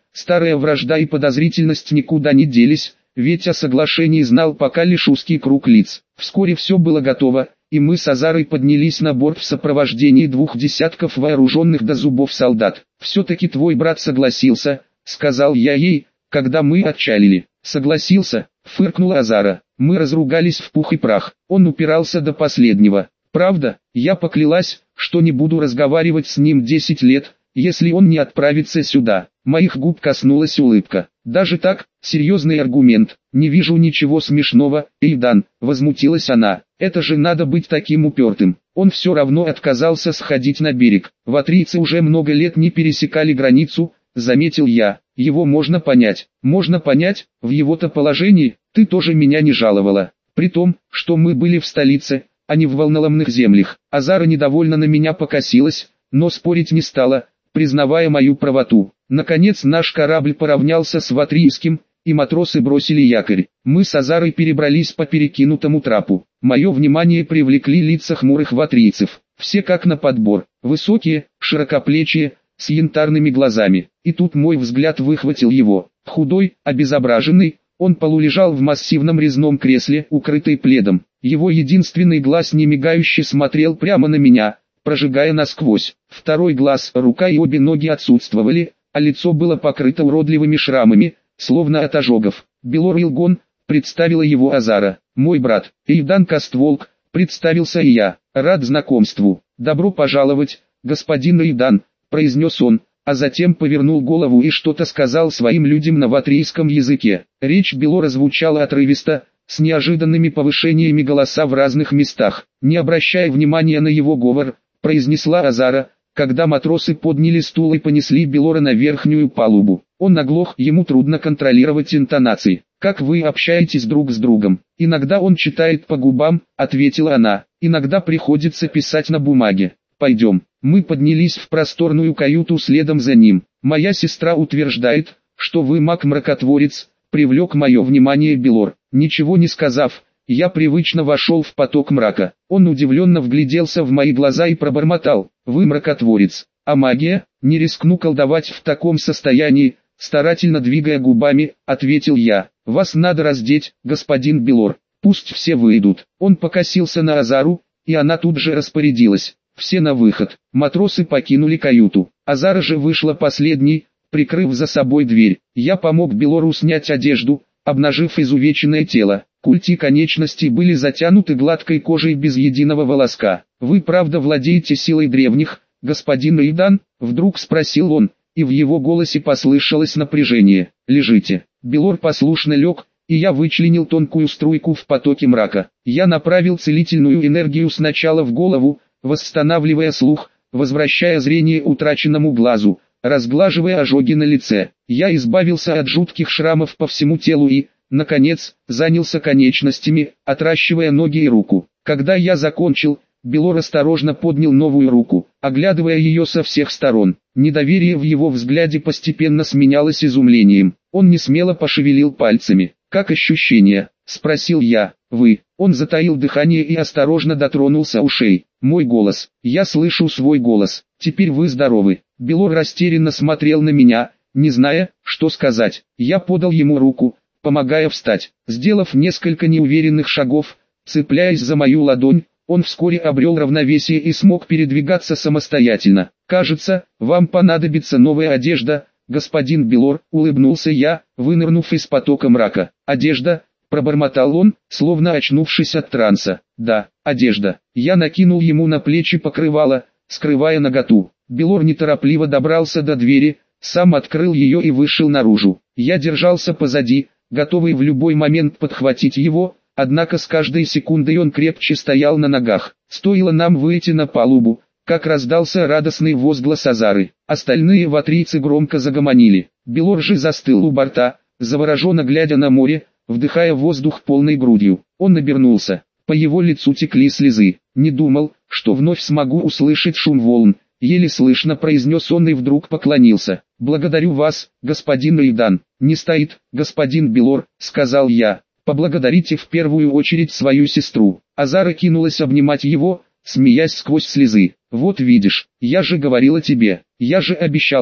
Старая вражда и подозрительность никуда не делись, ведь о соглашении знал пока лишь узкий круг лиц. Вскоре все было готово, и мы с Азарой поднялись на борт в сопровождении 2 десятков вооруженных до зубов солдат. «Все-таки твой брат согласился», — сказал я ей, когда мы отчалили. «Согласился», — фыркнула Азара. Мы разругались в пух и прах. Он упирался до последнего. Правда, я поклялась, что не буду разговаривать с ним 10 лет, если он не отправится сюда. Моих губ коснулась улыбка. Даже так, серьезный аргумент. Не вижу ничего смешного, Эйдан, возмутилась она. Это же надо быть таким упертым. Он все равно отказался сходить на берег. Ватрийцы уже много лет не пересекали границу, заметил я. Его можно понять. Можно понять, в его-то положении, ты тоже меня не жаловала. При том, что мы были в столице, а не в волноломных землях. Азара недовольно на меня покосилась, но спорить не стала, признавая мою правоту. Наконец наш корабль поравнялся с Ватрийским, и матросы бросили якорь. Мы с Азарой перебрались по перекинутому трапу. Мое внимание привлекли лица хмурых ватрийцев. Все как на подбор, высокие, широкоплечие, с янтарными глазами. И тут мой взгляд выхватил его. Худой, обезображенный, он полулежал в массивном резном кресле, укрытый пледом. Его единственный глаз немигающе смотрел прямо на меня, прожигая насквозь. Второй глаз, рука и обе ноги отсутствовали, а лицо было покрыто уродливыми шрамами, словно от ожогов. Белор Илгон, представила его Азара. Мой брат, Эйдан Кастволк, представился и я. Рад знакомству. Добро пожаловать, господин Эйдан, произнес он, а затем повернул голову и что-то сказал своим людям на ватрийском языке. Речь Белора звучала отрывисто, с неожиданными повышениями голоса в разных местах. Не обращая внимания на его говор, произнесла Азара, когда матросы подняли стул и понесли Белора на верхнюю палубу. Он оглох, ему трудно контролировать интонации. «Как вы общаетесь друг с другом?» «Иногда он читает по губам», — ответила она. «Иногда приходится писать на бумаге. Пойдем». Мы поднялись в просторную каюту следом за ним. «Моя сестра утверждает, что вы маг-мракотворец», — привлек мое внимание Белор. Ничего не сказав, я привычно вошел в поток мрака. Он удивленно вгляделся в мои глаза и пробормотал: «Вы мракотворец, а магия? Не рискну колдовать в таком состоянии», старательно двигая губами, ответил я. «Вас надо раздеть, господин Белор, пусть все выйдут». Он покосился на Азару, и она тут же распорядилась: «Все на выход». Матросы покинули каюту. Азара же вышла последней, прикрыв за собой дверь. Я помог Белору снять одежду, обнажив изувеченное тело. Культи конечностей были затянуты гладкой кожей без единого волоска. «Вы правда владеете силой древних, господин Эйдан?» — вдруг спросил он, и в его голосе послышалось напряжение. «Лежите». Белор послушно лег, и я вычленил тонкую струйку в потоке мрака. Я направил целительную энергию сначала в голову, восстанавливая слух, возвращая зрение утраченному глазу, разглаживая ожоги на лице. Я избавился от жутких шрамов по всему телу и, наконец, занялся конечностями, отращивая ноги и руку. Когда я закончил, Белор осторожно поднял новую руку, оглядывая ее со всех сторон. Недоверие в его взгляде постепенно сменялось изумлением. Он несмело пошевелил пальцами. «Как ощущения?» — спросил я. «Вы». Он затаил дыхание и осторожно дотронулся ушей. «Мой голос. Я слышу свой голос. Теперь вы здоровы». Белор растерянно смотрел на меня, не зная, что сказать. Я подал ему руку, помогая встать. Сделав несколько неуверенных шагов, цепляясь за мою ладонь, он вскоре обрел равновесие и смог передвигаться самостоятельно. «Кажется, вам понадобится новая одежда, господин Белор», — улыбнулся я, вынырнув из потока мрака. «Одежда?» — пробормотал он, словно очнувшись от транса. «Да, одежда». Я накинул ему на плечи покрывало, скрывая наготу. Белор неторопливо добрался до двери, сам открыл ее и вышел наружу. Я держался позади, готовый в любой момент подхватить его, однако с каждой секундой он крепче стоял на ногах. Стоило нам выйти на палубу, как раздался радостный возглас Азары. Остальные ватрийцы громко загомонили. Белор же застыл у борта, завороженно глядя на море, вдыхая воздух полной грудью. Он обернулся. По его лицу текли слезы. «Не думал, что вновь смогу услышать шум волн», — еле слышно произнес он и вдруг поклонился. «Благодарю вас, господин Эйдан». «Не стоит, господин Белор», — сказал я. «Поблагодарите в первую очередь свою сестру». Азара кинулась обнимать его, смеясь сквозь слезы. «Вот видишь, я же говорила тебе, я же обещала,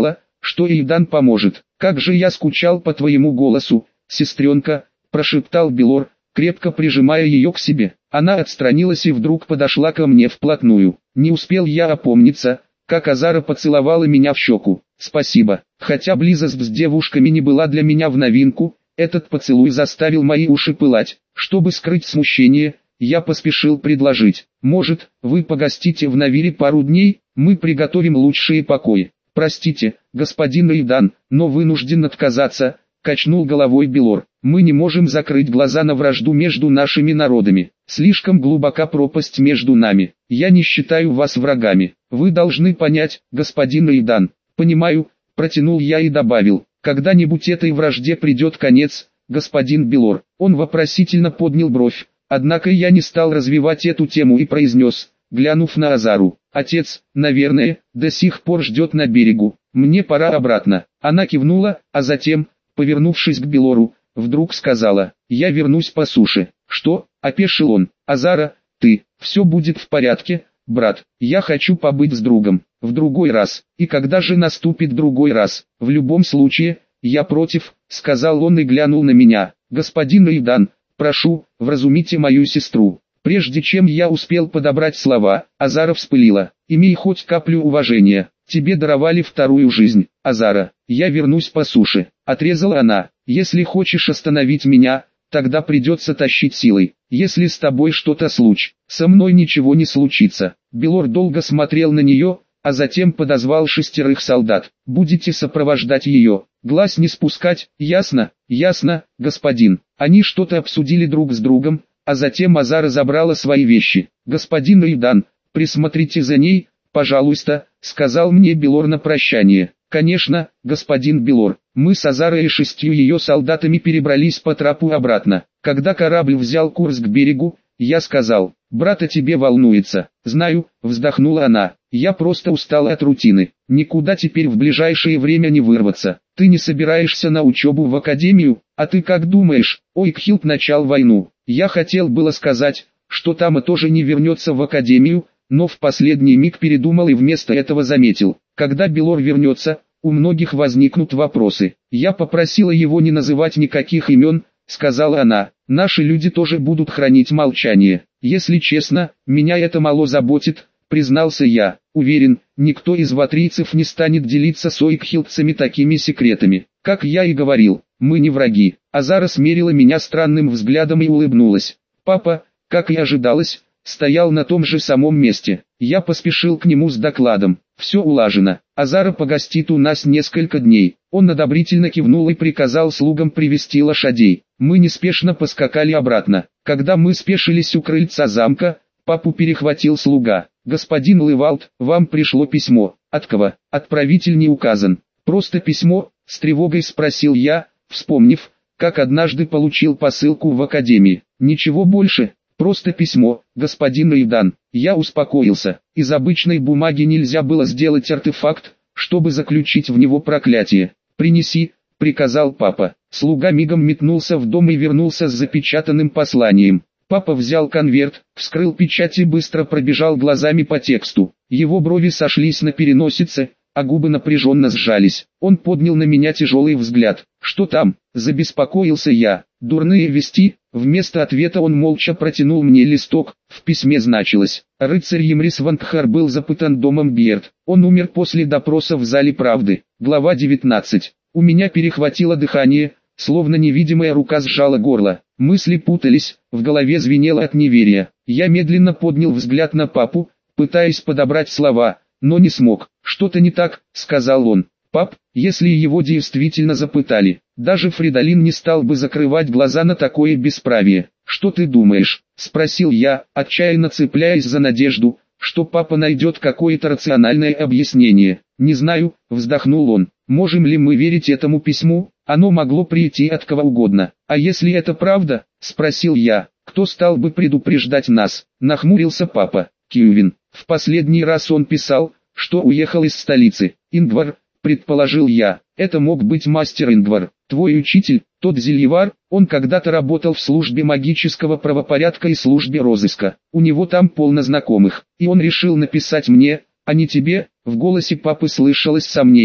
что Ильдан поможет. Как же я скучал по твоему голосу, сестренка, прошептал Белор, крепко прижимая ее к себе. Она отстранилась и вдруг подошла ко мне вплотную. Не успел я опомниться, как Азара поцеловала меня в щеку. Спасибо. Хотя близость с девушками не была для меня в новинку, этот поцелуй заставил мои уши пылать. Чтобы скрыть смущение, я поспешил предложить: может, вы погостите в Навире пару дней, мы приготовим лучшие покои. Простите, господин Ильдан, но вынужден отказаться, качнул головой Белор. Мы не можем закрыть глаза на вражду между нашими народами. Слишком глубока пропасть между нами. Я не считаю вас врагами. Вы должны понять, господин Ильдан. Понимаю, протянул я и добавил: когда-нибудь этой вражде придет конец, господин Белор. Он вопросительно поднял бровь, однако я не стал развивать эту тему и произнес, глянув на Азару: отец, наверное, до сих пор ждет на берегу. Мне пора обратно. Она кивнула, а затем, повернувшись к Белору, вдруг сказала: я вернусь по суше. Что? Опешил он. Азара, ты, все будет в порядке, брат. Я хочу побыть с другом. В другой раз. И когда же наступит другой раз? В любом случае, я против, сказал он и глянул на меня. Господин Ильдан, прошу, вразумите мою сестру. Прежде чем я успел подобрать слова, Азара вспылила: имей хоть каплю уважения. Тебе даровали вторую жизнь, Азара. Я вернусь по суше. Отрезала она. Если хочешь остановить меня, тогда придется тащить силой. Если с тобой что-то со мной ничего не случится. Белор долго смотрел на нее, а затем подозвал 6 солдат. Будете сопровождать ее, глаз не спускать, ясно? Ясно, господин. Они что-то обсудили друг с другом, а затем Азара забрала свои вещи. Господин Ильдан, присмотрите за ней, пожалуйста, сказал мне Белор на прощание. Конечно, господин Белор. Мы с Азарой и 6 ее солдатами перебрались по трапу обратно. Когда корабль взял курс к берегу, я сказал: брат о тебе волнуется. Знаю, вздохнула она. Я просто устала от рутины. Никуда теперь в ближайшее время не вырваться. Ты не собираешься на учебу в академию? А ты как думаешь? Ойкхилд начал войну. Я хотел было сказать, что Тама тоже не вернется в академию, но в последний миг передумал и вместо этого заметил: когда Белор вернется, у многих возникнут вопросы. Я попросила его не называть никаких имен, сказала она. Наши люди тоже будут хранить молчание. Если честно, меня это мало заботит, признался я. Уверен, никто из ватрийцев не станет делиться с ойкхилдцами такими секретами. Как я и говорил, мы не враги. Азара смерила меня странным взглядом и улыбнулась. Папа, как и ожидалось, стоял на том же самом месте. Я поспешил к нему с докладом. Все улажено. Азара погостит у нас несколько дней. Он одобрительно кивнул и приказал слугам привести лошадей. Мы неспешно поскакали обратно. Когда мы спешились у крыльца замка, папу перехватил слуга. Господин Лывалд, вам пришло письмо. От кого? Отправитель не указан. Просто письмо, с тревогой спросил я, вспомнив, как однажды получил посылку в академии. Ничего больше. Просто письмо, господин Ильдан. Я успокоился. Из обычной бумаги нельзя было сделать артефакт, чтобы заключить в него проклятие. «Принеси», — приказал папа. Слуга мигом метнулся в дом и вернулся с запечатанным посланием. Папа взял конверт, вскрыл печать и быстро пробежал глазами по тексту. Его брови сошлись на переносице, а губы напряженно сжались. Он поднял на меня тяжелый взгляд. «Что там?» – забеспокоился я. «Дурные вести?» Вместо ответа он молча протянул мне листок. В письме значилось: рыцарь Емрис Вандхар был запытан домом Бьерд. Он умер после допроса в зале правды. Глава 19. У меня перехватило дыхание, словно невидимая рука сжала горло. Мысли путались, в голове звенело от неверия. Я медленно поднял взгляд на папу, пытаясь подобрать слова, но не смог. «Что-то не так», — сказал он. «Пап, если его действительно запытали, даже Фридолин не стал бы закрывать глаза на такое бесправие». «Что ты думаешь?» — спросил я, отчаянно цепляясь за надежду, что папа найдет какое-то рациональное объяснение. «Не знаю», — вздохнул он. «Можем ли мы верить этому письму? Оно могло прийти от кого угодно. А если это правда?» — спросил я. «Кто стал бы предупреждать нас?» — нахмурился папа. «Кьювин. В последний раз он писал, что уехал из столицы. Ингвар», — предположил я. «Это мог быть мастер Ингвар, твой учитель, тот зельевар. Он когда-то работал в службе магического правопорядка и службе розыска. У него там полно знакомых, и он решил написать мне, а не тебе». В голосе папы слышалось сомнение.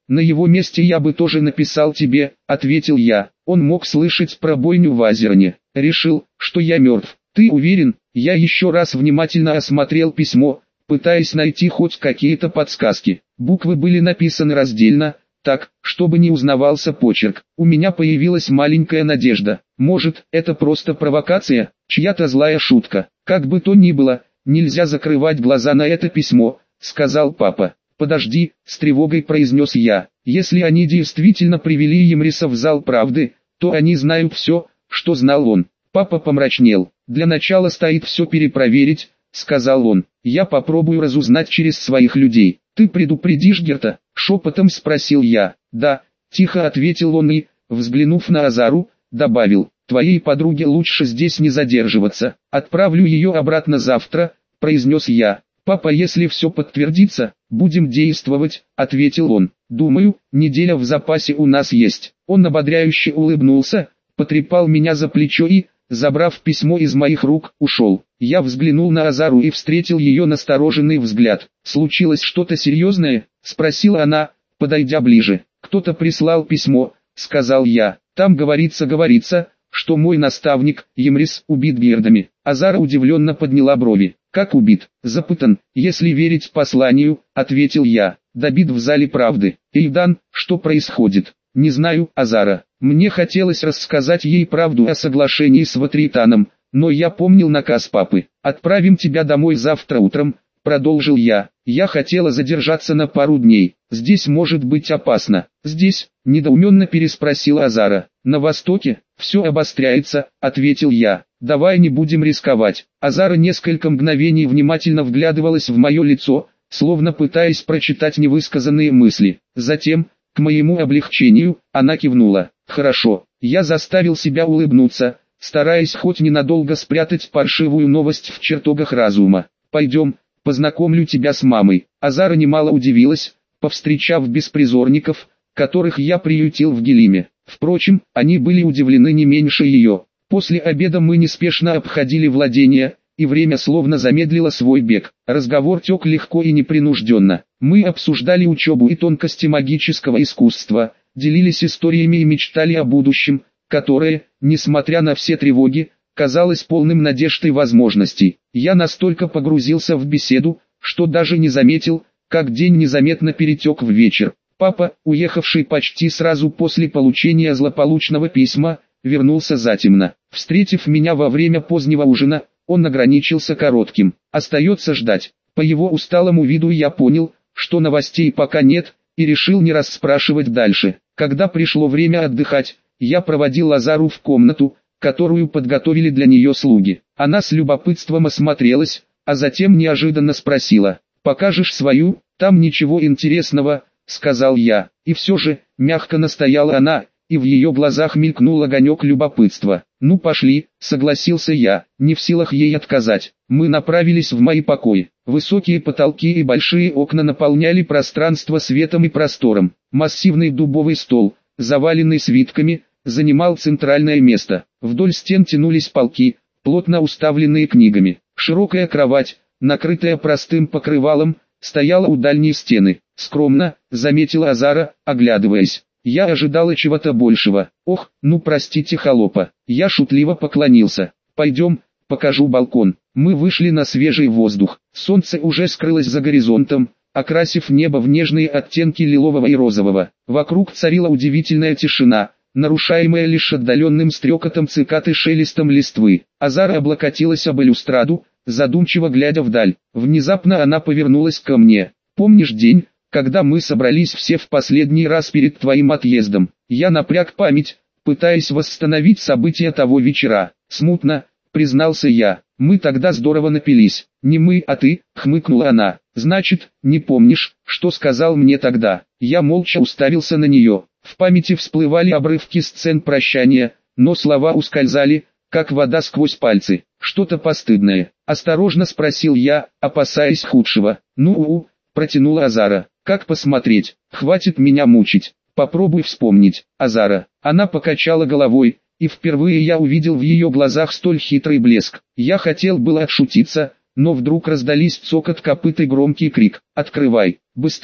На его месте я бы тоже написал тебе, ответил я. Он мог слышать про бойню в Азерне. Решил, что я мертв. Ты уверен? Я еще раз внимательно осмотрел письмо, пытаясь найти хоть какие-то подсказки. Буквы были написаны раздельно, так, чтобы не узнавался почерк. У меня появилась маленькая надежда. Может, это просто провокация, чья-то злая шутка. Как бы то ни было, нельзя закрывать глаза на это письмо, сказал папа. «Подожди», — с тревогой произнес я. «Если они действительно привели Емриса в зал правды, то они знают все, что знал он». Папа помрачнел. «Для начала стоит все перепроверить», — сказал он. «Я попробую разузнать через своих людей». «Ты предупредишь Герта?» — шепотом спросил я. «Да», — тихо ответил он и, взглянув на Азару, добавил. «Твоей подруге лучше здесь не задерживаться. Отправлю ее обратно завтра», — произнес я. «Папа, если все подтвердится, будем действовать», — ответил он. «Думаю, неделя в запасе у нас есть». Он ободряюще улыбнулся, потрепал меня за плечо и, забрав письмо из моих рук, ушел. Я взглянул на Азару и встретил ее настороженный взгляд. «Случилось что-то серьезное?» — спросила она, подойдя ближе. «Кто-то прислал письмо», — сказал я. «Там говорится, что мой наставник, Емрис, убит гердами». Азара удивленно подняла брови. «Как убит?» «Запытан, если верить посланию», — ответил я. «Добит в зале правды». «Эйдан, что происходит?» «Не знаю, Азара». Мне хотелось рассказать ей правду о соглашении с Ватританом, но я помнил наказ папы. «Отправим тебя домой завтра утром», — продолжил я. «Я хотела задержаться на пару дней. Здесь может быть опасно». «Здесь?» — недоуменно переспросила Азара. «На востоке? Все обостряется», — ответил я. «Давай не будем рисковать». Азара несколько мгновений внимательно вглядывалась в мое лицо, словно пытаясь прочитать невысказанные мысли. Затем, к моему облегчению, она кивнула. «Хорошо». Я заставил себя улыбнуться, стараясь хоть ненадолго спрятать паршивую новость в чертогах разума. «Пойдем, познакомлю тебя с мамой». Азара немало удивилась, повстречав беспризорников, которых я приютил в Гелиме. Впрочем, они были удивлены не меньше ее. После обеда мы неспешно обходили владения, и время словно замедлило свой бег. Разговор тек легко и непринужденно. Мы обсуждали учебу и тонкости магического искусства, делились историями и мечтали о будущем, которое, несмотря на все тревоги, казалось полным надежд и возможностей. Я настолько погрузился в беседу, что даже не заметил, как день незаметно перетек в вечер. Папа, уехавший почти сразу после получения злополучного письма, вернулся затемно. Встретив меня во время позднего ужина, он ограничился коротким: «Остается ждать». По его усталому виду я понял, что новостей пока нет, и решил не расспрашивать дальше. Когда пришло время отдыхать, я проводил Азару в комнату, которую подготовили для нее слуги. Она с любопытством осмотрелась, а затем неожиданно спросила: «Покажешь свою?» «Там ничего интересного», — сказал я. И все же, мягко настояла она, и в ее глазах мелькнул огонек любопытства. «Ну пошли», — согласился я, не в силах ей отказать. Мы направились в мои покои. Высокие потолки и большие окна наполняли пространство светом и простором. Массивный дубовый стол, заваленный свитками, занимал центральное место. Вдоль стен тянулись полки, плотно уставленные книгами. Широкая кровать, накрытая простым покрывалом, стояла у дальней стены. «Скромно», — заметила Азара, оглядываясь. Я ожидала чего-то большего. «Ох, ну простите, холопа». Я шутливо поклонился. «Пойдем, покажу балкон». Мы вышли на свежий воздух. Солнце уже скрылось за горизонтом, окрасив небо в нежные оттенки лилового и розового. Вокруг царила удивительная тишина, нарушаемая лишь отдаленным стрекотом цикад и шелестом листвы. Азара облокотилась об балюстраду, задумчиво глядя вдаль. Внезапно она повернулась ко мне. «Помнишь день, когда мы собрались все в последний раз перед твоим отъездом?» Я напряг память, пытаясь восстановить события того вечера. «Смутно», — признался я. «Мы тогда здорово напились». «Не мы, а ты», — хмыкнула она. «Значит, не помнишь, что сказал мне тогда?» Я молча уставился на нее. В памяти всплывали обрывки сцен прощания, но слова ускользали, как вода сквозь пальцы. «Что-то постыдное?» — осторожно спросил я, опасаясь худшего. «Ну-у», — протянула Азара. «Как посмотреть? Хватит меня мучить. Попробуй вспомнить». «Азара». Она покачала головой, и впервые я увидел в ее глазах столь хитрый блеск. Я хотел было отшутиться, но вдруг раздались цокот копыт и громкий крик: «Открывай! Быстрее!»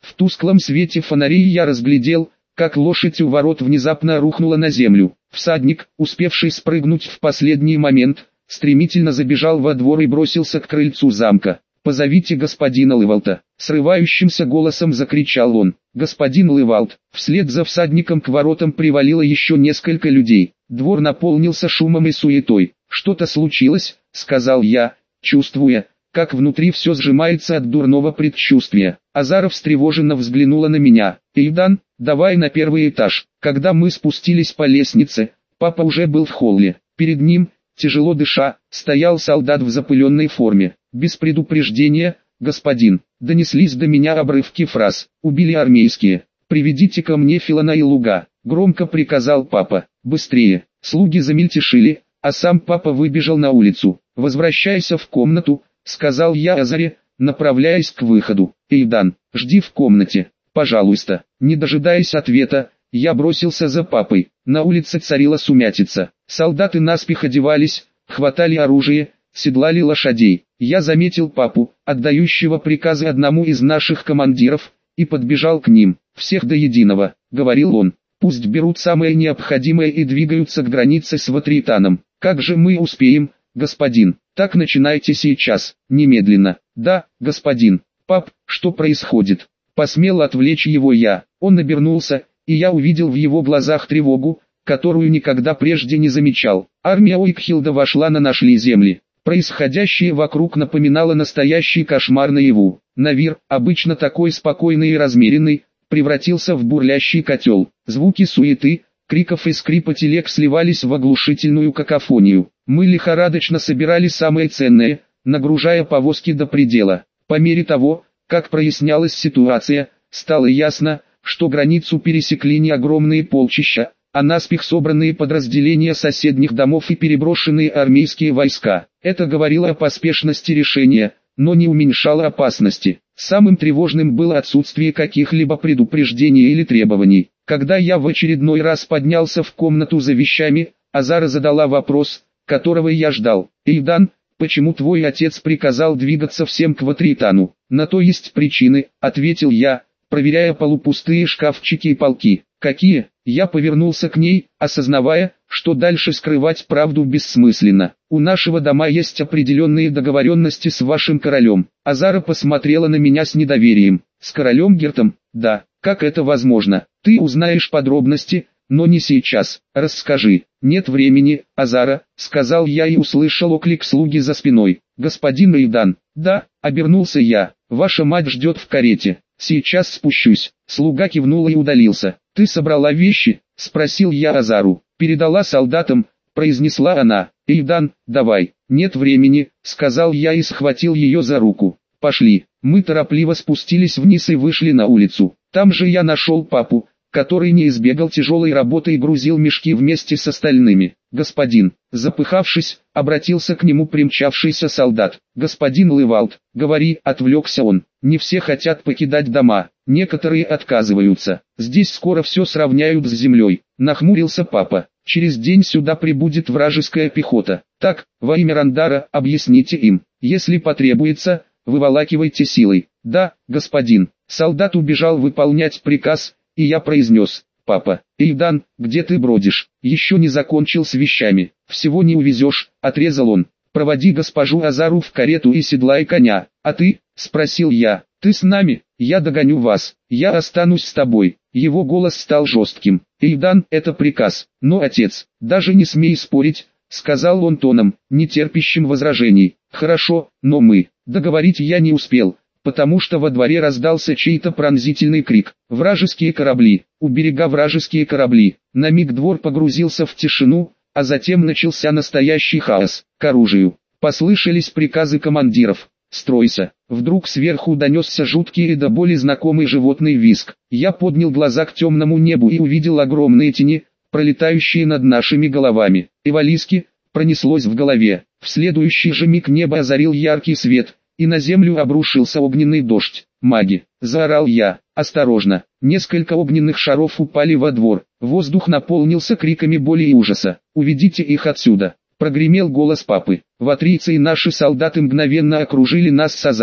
В тусклом свете фонарей я разглядел, как лошадь у ворот внезапно рухнула на землю. Всадник, успевший спрыгнуть в последний момент, стремительно забежал во двор и бросился к крыльцу замка. «Позовите господина Лывалта!» — срывающимся голосом закричал он. «Господин Лывалт!» Вслед за всадником к воротам привалило еще несколько людей. Двор наполнился шумом и суетой. «Что-то случилось?» — сказал я, чувствуя, как внутри все сжимается от дурного предчувствия. Азара встревоженно взглянула на меня. «Эйдан, давай на первый этаж». Когда мы спустились по лестнице, папа уже был в холле. Перед ним, тяжело дыша, стоял солдат в запыленной форме. «Без предупреждения, господин», донеслись до меня обрывки фраз. «Убили армейские. Приведите ко мне Филана и Луга», громко приказал папа. «Быстрее». Слуги замельтешили, а сам папа выбежал на улицу. «Возвращайся в комнату», сказал я Азаре, направляясь к выходу. «Эйдан, жди в комнате, пожалуйста». Не дожидаясь ответа, я бросился за папой. На улице царила сумятица. Солдаты наспех одевались, хватали оружие, седлали лошадей. Я заметил папу, отдающего приказы одному из наших командиров, и подбежал к ним. «Всех до единого», — говорил он. «Пусть берут самое необходимое и двигаются к границе с Ватританом». «Как же мы успеем, господин?» «Так начинайте сейчас, немедленно». «Да, господин». «Пап, что происходит?» Посмел отвлечь его я. Он обернулся, и я увидел в его глазах тревогу, которую никогда прежде не замечал. Армия Уикхилда вошла на наши земли. Происходящее вокруг напоминало настоящий кошмар наяву. Навир, обычно такой спокойный и размеренный, превратился в бурлящий котел. Звуки суеты, криков и скрипа телег сливались в оглушительную какофонию. Мы лихорадочно собирали самое ценное, нагружая повозки до предела. По мере того, как прояснялась ситуация, стало ясно, что границу пересекли не огромные полчища, а наспех собранные подразделения соседних домов и переброшенные армейские войска. Это говорило о поспешности решения, но не уменьшало опасности. Самым тревожным было отсутствие каких-либо предупреждений или требований. Когда я в очередной раз поднялся в комнату за вещами, Азара задала вопрос, которого я ждал. «Эйдан, почему твой отец приказал двигаться всем к Ватритану?» «На то есть причины», — ответил я, проверяя полупустые шкафчики и полки. «Какие?» Я повернулся к ней, осознавая, что дальше скрывать правду бессмысленно. «У нашего дома есть определенные договоренности с вашим королем». Азара посмотрела на меня с недоверием. «С королем Гертом?» «Да». «Как это возможно?» «Ты узнаешь подробности, но не сейчас. Расскажи». «Нет времени, Азара», — сказал я и услышал оклик слуги за спиной. «Господин Эйдан». «Да», — обернулся я. «Ваша мать ждет в карете». «Сейчас спущусь». Слуга кивнул и удалился. «Ты собрала вещи?» — спросил я Азару. «Передала солдатам», — произнесла она. «Эйдан, давай». «Нет времени», — сказал я и схватил ее за руку. «Пошли». Мы торопливо спустились вниз и вышли на улицу. Там же я нашел папу, который не избегал тяжелой работы и грузил мешки вместе с остальными. «Господин», запыхавшись, обратился к нему примчавшийся солдат. «Господин Лывалт, говори», — отвлекся он. «Не все хотят покидать дома, некоторые отказываются. Здесь скоро все сравняют с землей», — нахмурился папа. «Через день сюда прибудет вражеская пехота. Так, во имя Рандара, объясните им. Если потребуется, выволакивайте силой». «Да, господин». Солдат убежал выполнять приказ, и я произнес: «Папа, Эйдан, где ты бродишь? Еще не закончил с вещами. Всего не увезешь», — отрезал он. «Проводи госпожу Азару в карету и седлай коня». «А ты?» — спросил я. «Ты с нами? Я догоню вас. Я останусь с тобой». Его голос стал жестким. «Эйдан, это приказ. Но, отец, даже не смей спорить», — сказал он тоном, не терпящим возражений. «Хорошо, но мы...» Договорить я не успел, потому что во дворе раздался чей-то пронзительный крик. «Вражеские корабли! У берега вражеские корабли!» На миг двор погрузился в тишину, а затем начался настоящий хаос. «К оружию!» Послышались приказы командиров. «Стройся!» Вдруг сверху донесся жуткий и до боли знакомый животный визг. Я поднял глаза к темному небу и увидел огромные тени, пролетающие над нашими головами. «Эвалиски!» пронеслось в голове. В следующий же миг небо озарил яркий свет, и на землю обрушился огненный дождь. «Маги!» — заорал я. «Осторожно!» Несколько огненных шаров упали во двор. Воздух наполнился криками боли и ужаса. «Уведите их отсюда!» — прогремел голос папы. Ватрийцы и наши солдаты мгновенно окружили нас с Азарой.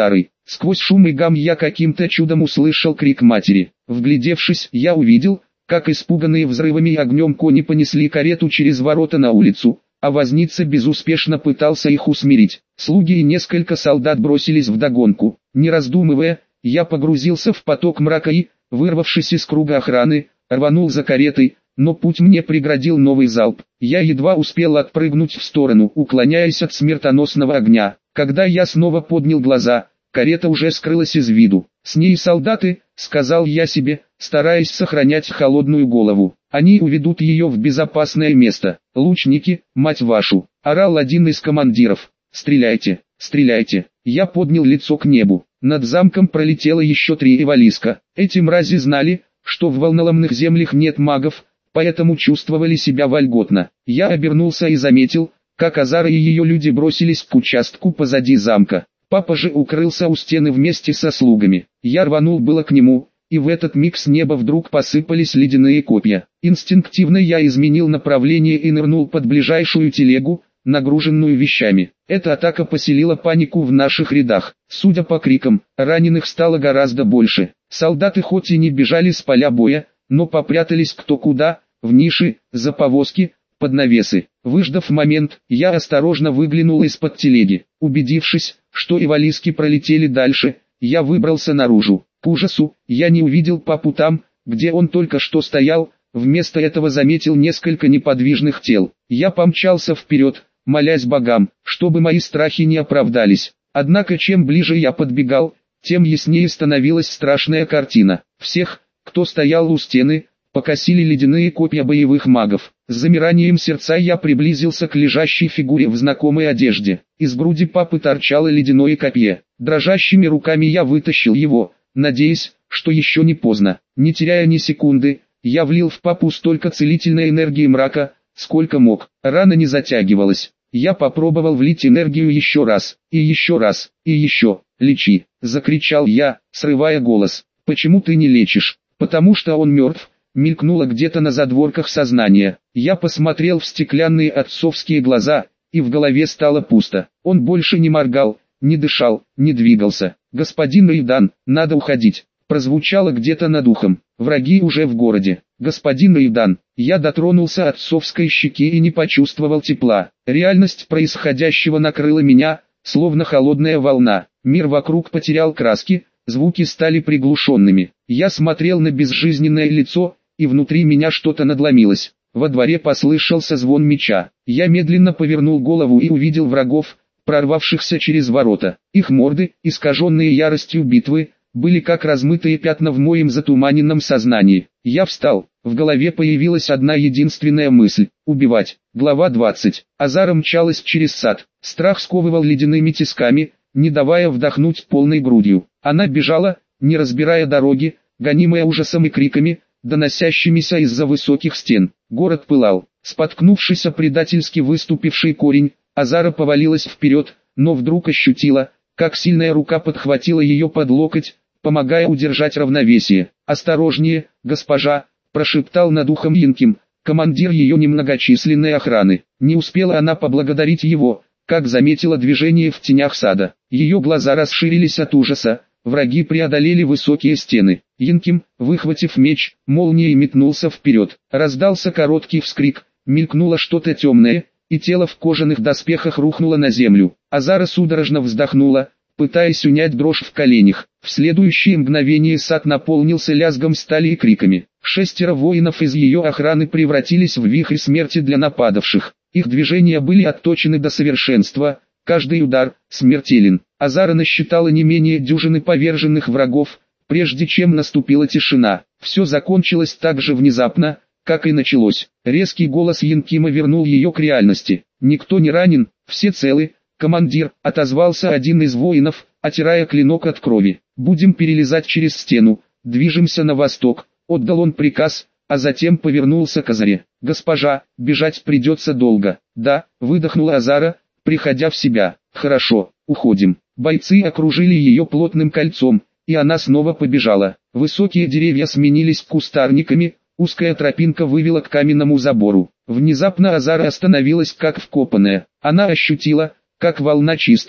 Сквозь шум и гам я каким-то чудом услышал крик матери. Вглядевшись, я увидел, как испуганные взрывами и огнем кони понесли карету через ворота на улицу, а возница безуспешно пытался их усмирить. Слуги и несколько солдат бросились вдогонку. Не раздумывая, я погрузился в поток мрака и, вырвавшись из круга охраны, рванул за каретой, но путь мне преградил новый залп. Я едва успел отпрыгнуть в сторону, уклоняясь от смертоносного огня. Когда я снова поднял глаза, карета уже скрылась из виду. «С ней солдаты», — сказал я себе, стараясь сохранять холодную голову. «Они уведут ее в безопасное место». «Лучники, мать вашу!» — орал один из командиров. «Стреляйте, стреляйте!» Я поднял лицо к небу. Над замком пролетело еще 3 эвалиска. Эти мрази знали, что в волноломных землях нет магов, поэтому чувствовали себя вольготно. Я обернулся и заметил, как Азара и ее люди бросились к участку позади замка. Папа же укрылся у стены вместе со слугами. Я рванул было к нему, и в этот миг с неба вдруг посыпались ледяные копья. Инстинктивно я изменил направление и нырнул под ближайшую телегу, нагруженную вещами. Эта атака поселила панику в наших рядах. Судя по крикам, раненых стало гораздо больше. Солдаты хоть и не бежали с поля боя, но попрятались кто куда, в ниши, за повозки, под навесы. Выждав момент, я осторожно выглянул из-под телеги. Убедившись, что эвалиски пролетели дальше, я выбрался наружу. К ужасу, я не увидел папу там, где он только что стоял, вместо этого заметил несколько неподвижных тел. Я помчался вперед, молясь богам, чтобы мои страхи не оправдались. Однако чем ближе я подбегал, тем яснее становилась страшная картина. Всех, кто стоял у стены, покосили ледяные копья боевых магов. С замиранием сердца я приблизился к лежащей фигуре в знакомой одежде. Из груди папы торчало ледяное копье. Дрожащими руками я вытащил его, надеясь, что еще не поздно. Не теряя ни секунды, я влил в папу столько целительной энергии мрака, сколько мог. Рана не затягивалась. Я попробовал влить энергию еще раз, и еще раз, и еще. «Лечи!» — закричал я, срывая голос. «Почему ты не лечишь?» «Потому что он мертв», — мелькнуло где-то на задворках сознания. Я посмотрел в стеклянные отцовские глаза, и в голове стало пусто. Он больше не моргал, не дышал, не двигался. «Господин Рейдан, надо уходить», — прозвучало где-то над ухом. «Враги уже в городе». «Господин Рейдан». Я дотронулся отцовской щеки и не почувствовал тепла. Реальность происходящего накрыла меня, словно холодная волна. Мир вокруг потерял краски, звуки стали приглушенными. Я смотрел на безжизненное лицо, и внутри меня что-то надломилось. Во дворе послышался звон меча. Я медленно повернул голову и увидел врагов, прорвавшихся через ворота. Их морды, искаженные яростью битвы, были как размытые пятна в моем затуманенном сознании. Я встал, в голове появилась одна единственная мысль – убивать. Глава 20. Азара мчалась через сад. Страх сковывал ледяными тисками, не давая вдохнуть полной грудью. Она бежала, не разбирая дороги, гонимая ужасом и криками, доносящимися из-за высоких стен. Город пылал. Споткнувшись о предательски выступивший корень, Азара повалилась вперед, но вдруг ощутила, как сильная рука подхватила ее под локоть, помогая удержать равновесие. «Осторожнее, госпожа!» – прошептал над ухом Янким, командир ее немногочисленной охраны. Не успела она поблагодарить его, как заметила движение в тенях сада. Ее глаза расширились от ужаса, враги преодолели высокие стены. Янким, выхватив меч, молнией метнулся вперед. Раздался короткий вскрик, мелькнуло что-то темное, и тело в кожаных доспехах рухнуло на землю. Азара судорожно вздохнула, пытаясь унять дрожь в коленях. В следующее мгновение сад наполнился лязгом стали и криками. 6 воинов из ее охраны превратились в вихрь смерти для нападавших. Их движения были отточены до совершенства, каждый удар смертелен. Азара насчитала не менее дюжины поверженных врагов, прежде чем наступила тишина. Все закончилось так же внезапно, как и началось. Резкий голос Янкима вернул ее к реальности. «Никто не ранен, все целы, командир», — отозвался один из воинов, отирая клинок от крови. «Будем перелезать через стену, движемся на восток», — отдал он приказ, а затем повернулся к Азаре. «Госпожа, бежать придется долго». «Да», — выдохнула Азара, приходя в себя. «Хорошо, уходим». Бойцы окружили ее плотным кольцом, и она снова побежала. Высокие деревья сменились кустарниками, узкая тропинка вывела к каменному забору. Внезапно Азара остановилась как вкопанная. Она ощутила, как волна чистого,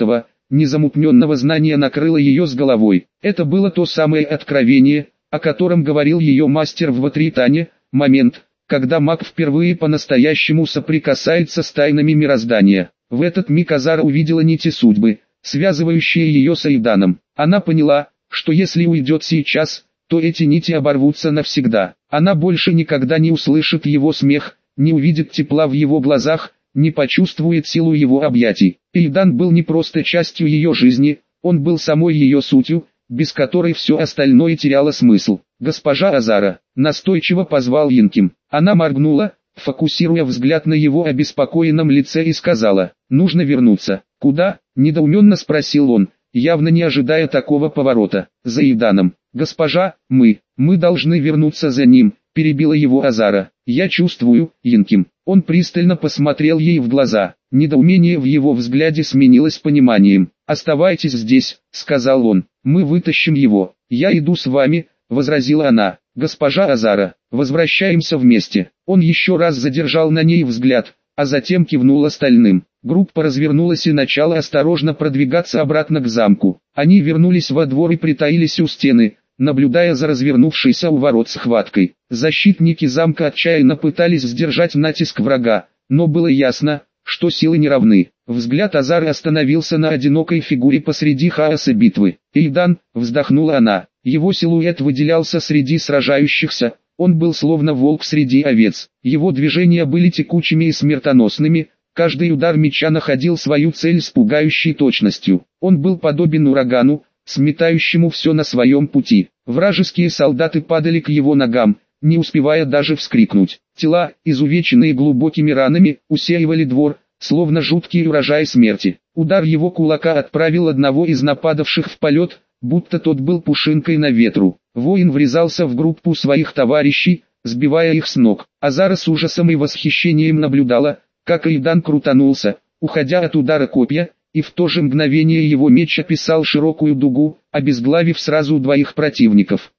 незамутненного знания накрыло ее с головой. Это было то самое откровение, о котором говорил ее мастер в Ватритане, момент, когда маг впервые по-настоящему соприкасается с тайнами мироздания. В этот миг Азара увидела нити судьбы, связывающие ее с Эйданом. Она поняла, что если уйдет сейчас, то эти нити оборвутся навсегда. Она больше никогда не услышит его смех, не увидит тепла в его глазах, не почувствует силу его объятий. Эйдан был не просто частью ее жизни, он был самой ее сутью, без которой все остальное теряло смысл. «Госпожа Азара», настойчиво позвал Инким. Она моргнула, фокусируя взгляд на его обеспокоенном лице, и сказала: «Нужно вернуться». «Куда?» – недоуменно спросил он, явно не ожидая такого поворота. «За Эйданом». «Госпожа, мы должны вернуться за ним», – перебила его Азара. «Я чувствую, Инким». Он пристально посмотрел ей в глаза. Недоумение в его взгляде сменилось пониманием. «Оставайтесь здесь», — сказал он. «Мы вытащим его». «Я иду с вами», — возразила она. «Госпожа Азара, возвращаемся вместе». Он еще раз задержал на ней взгляд, а затем кивнул остальным. Группа развернулась и начала осторожно продвигаться обратно к замку. Они вернулись во двор и притаились у стены, наблюдая за развернувшейся у ворот схваткой. Защитники замка отчаянно пытались сдержать натиск врага, но было ясно, что силы не равны. Взгляд Азары остановился на одинокой фигуре посреди хаоса битвы. «Эйдан», — вздохнула она, — его силуэт выделялся среди сражающихся, он был словно волк среди овец. Его движения были текучими и смертоносными, каждый удар меча находил свою цель с пугающей точностью. Он был подобен урагану, сметающему все на своем пути. Вражеские солдаты падали к его ногам, не успевая даже вскрикнуть. Тела, изувеченные глубокими ранами, усеивали двор, словно жуткий урожай смерти. Удар его кулака отправил одного из нападавших в полет, будто тот был пушинкой на ветру. Воин врезался в группу своих товарищей, сбивая их с ног. Азара с ужасом и восхищением наблюдала, как Эйдан крутанулся, уходя от удара копья, и в то же мгновение его меч описал широкую дугу, обезглавив сразу двоих противников.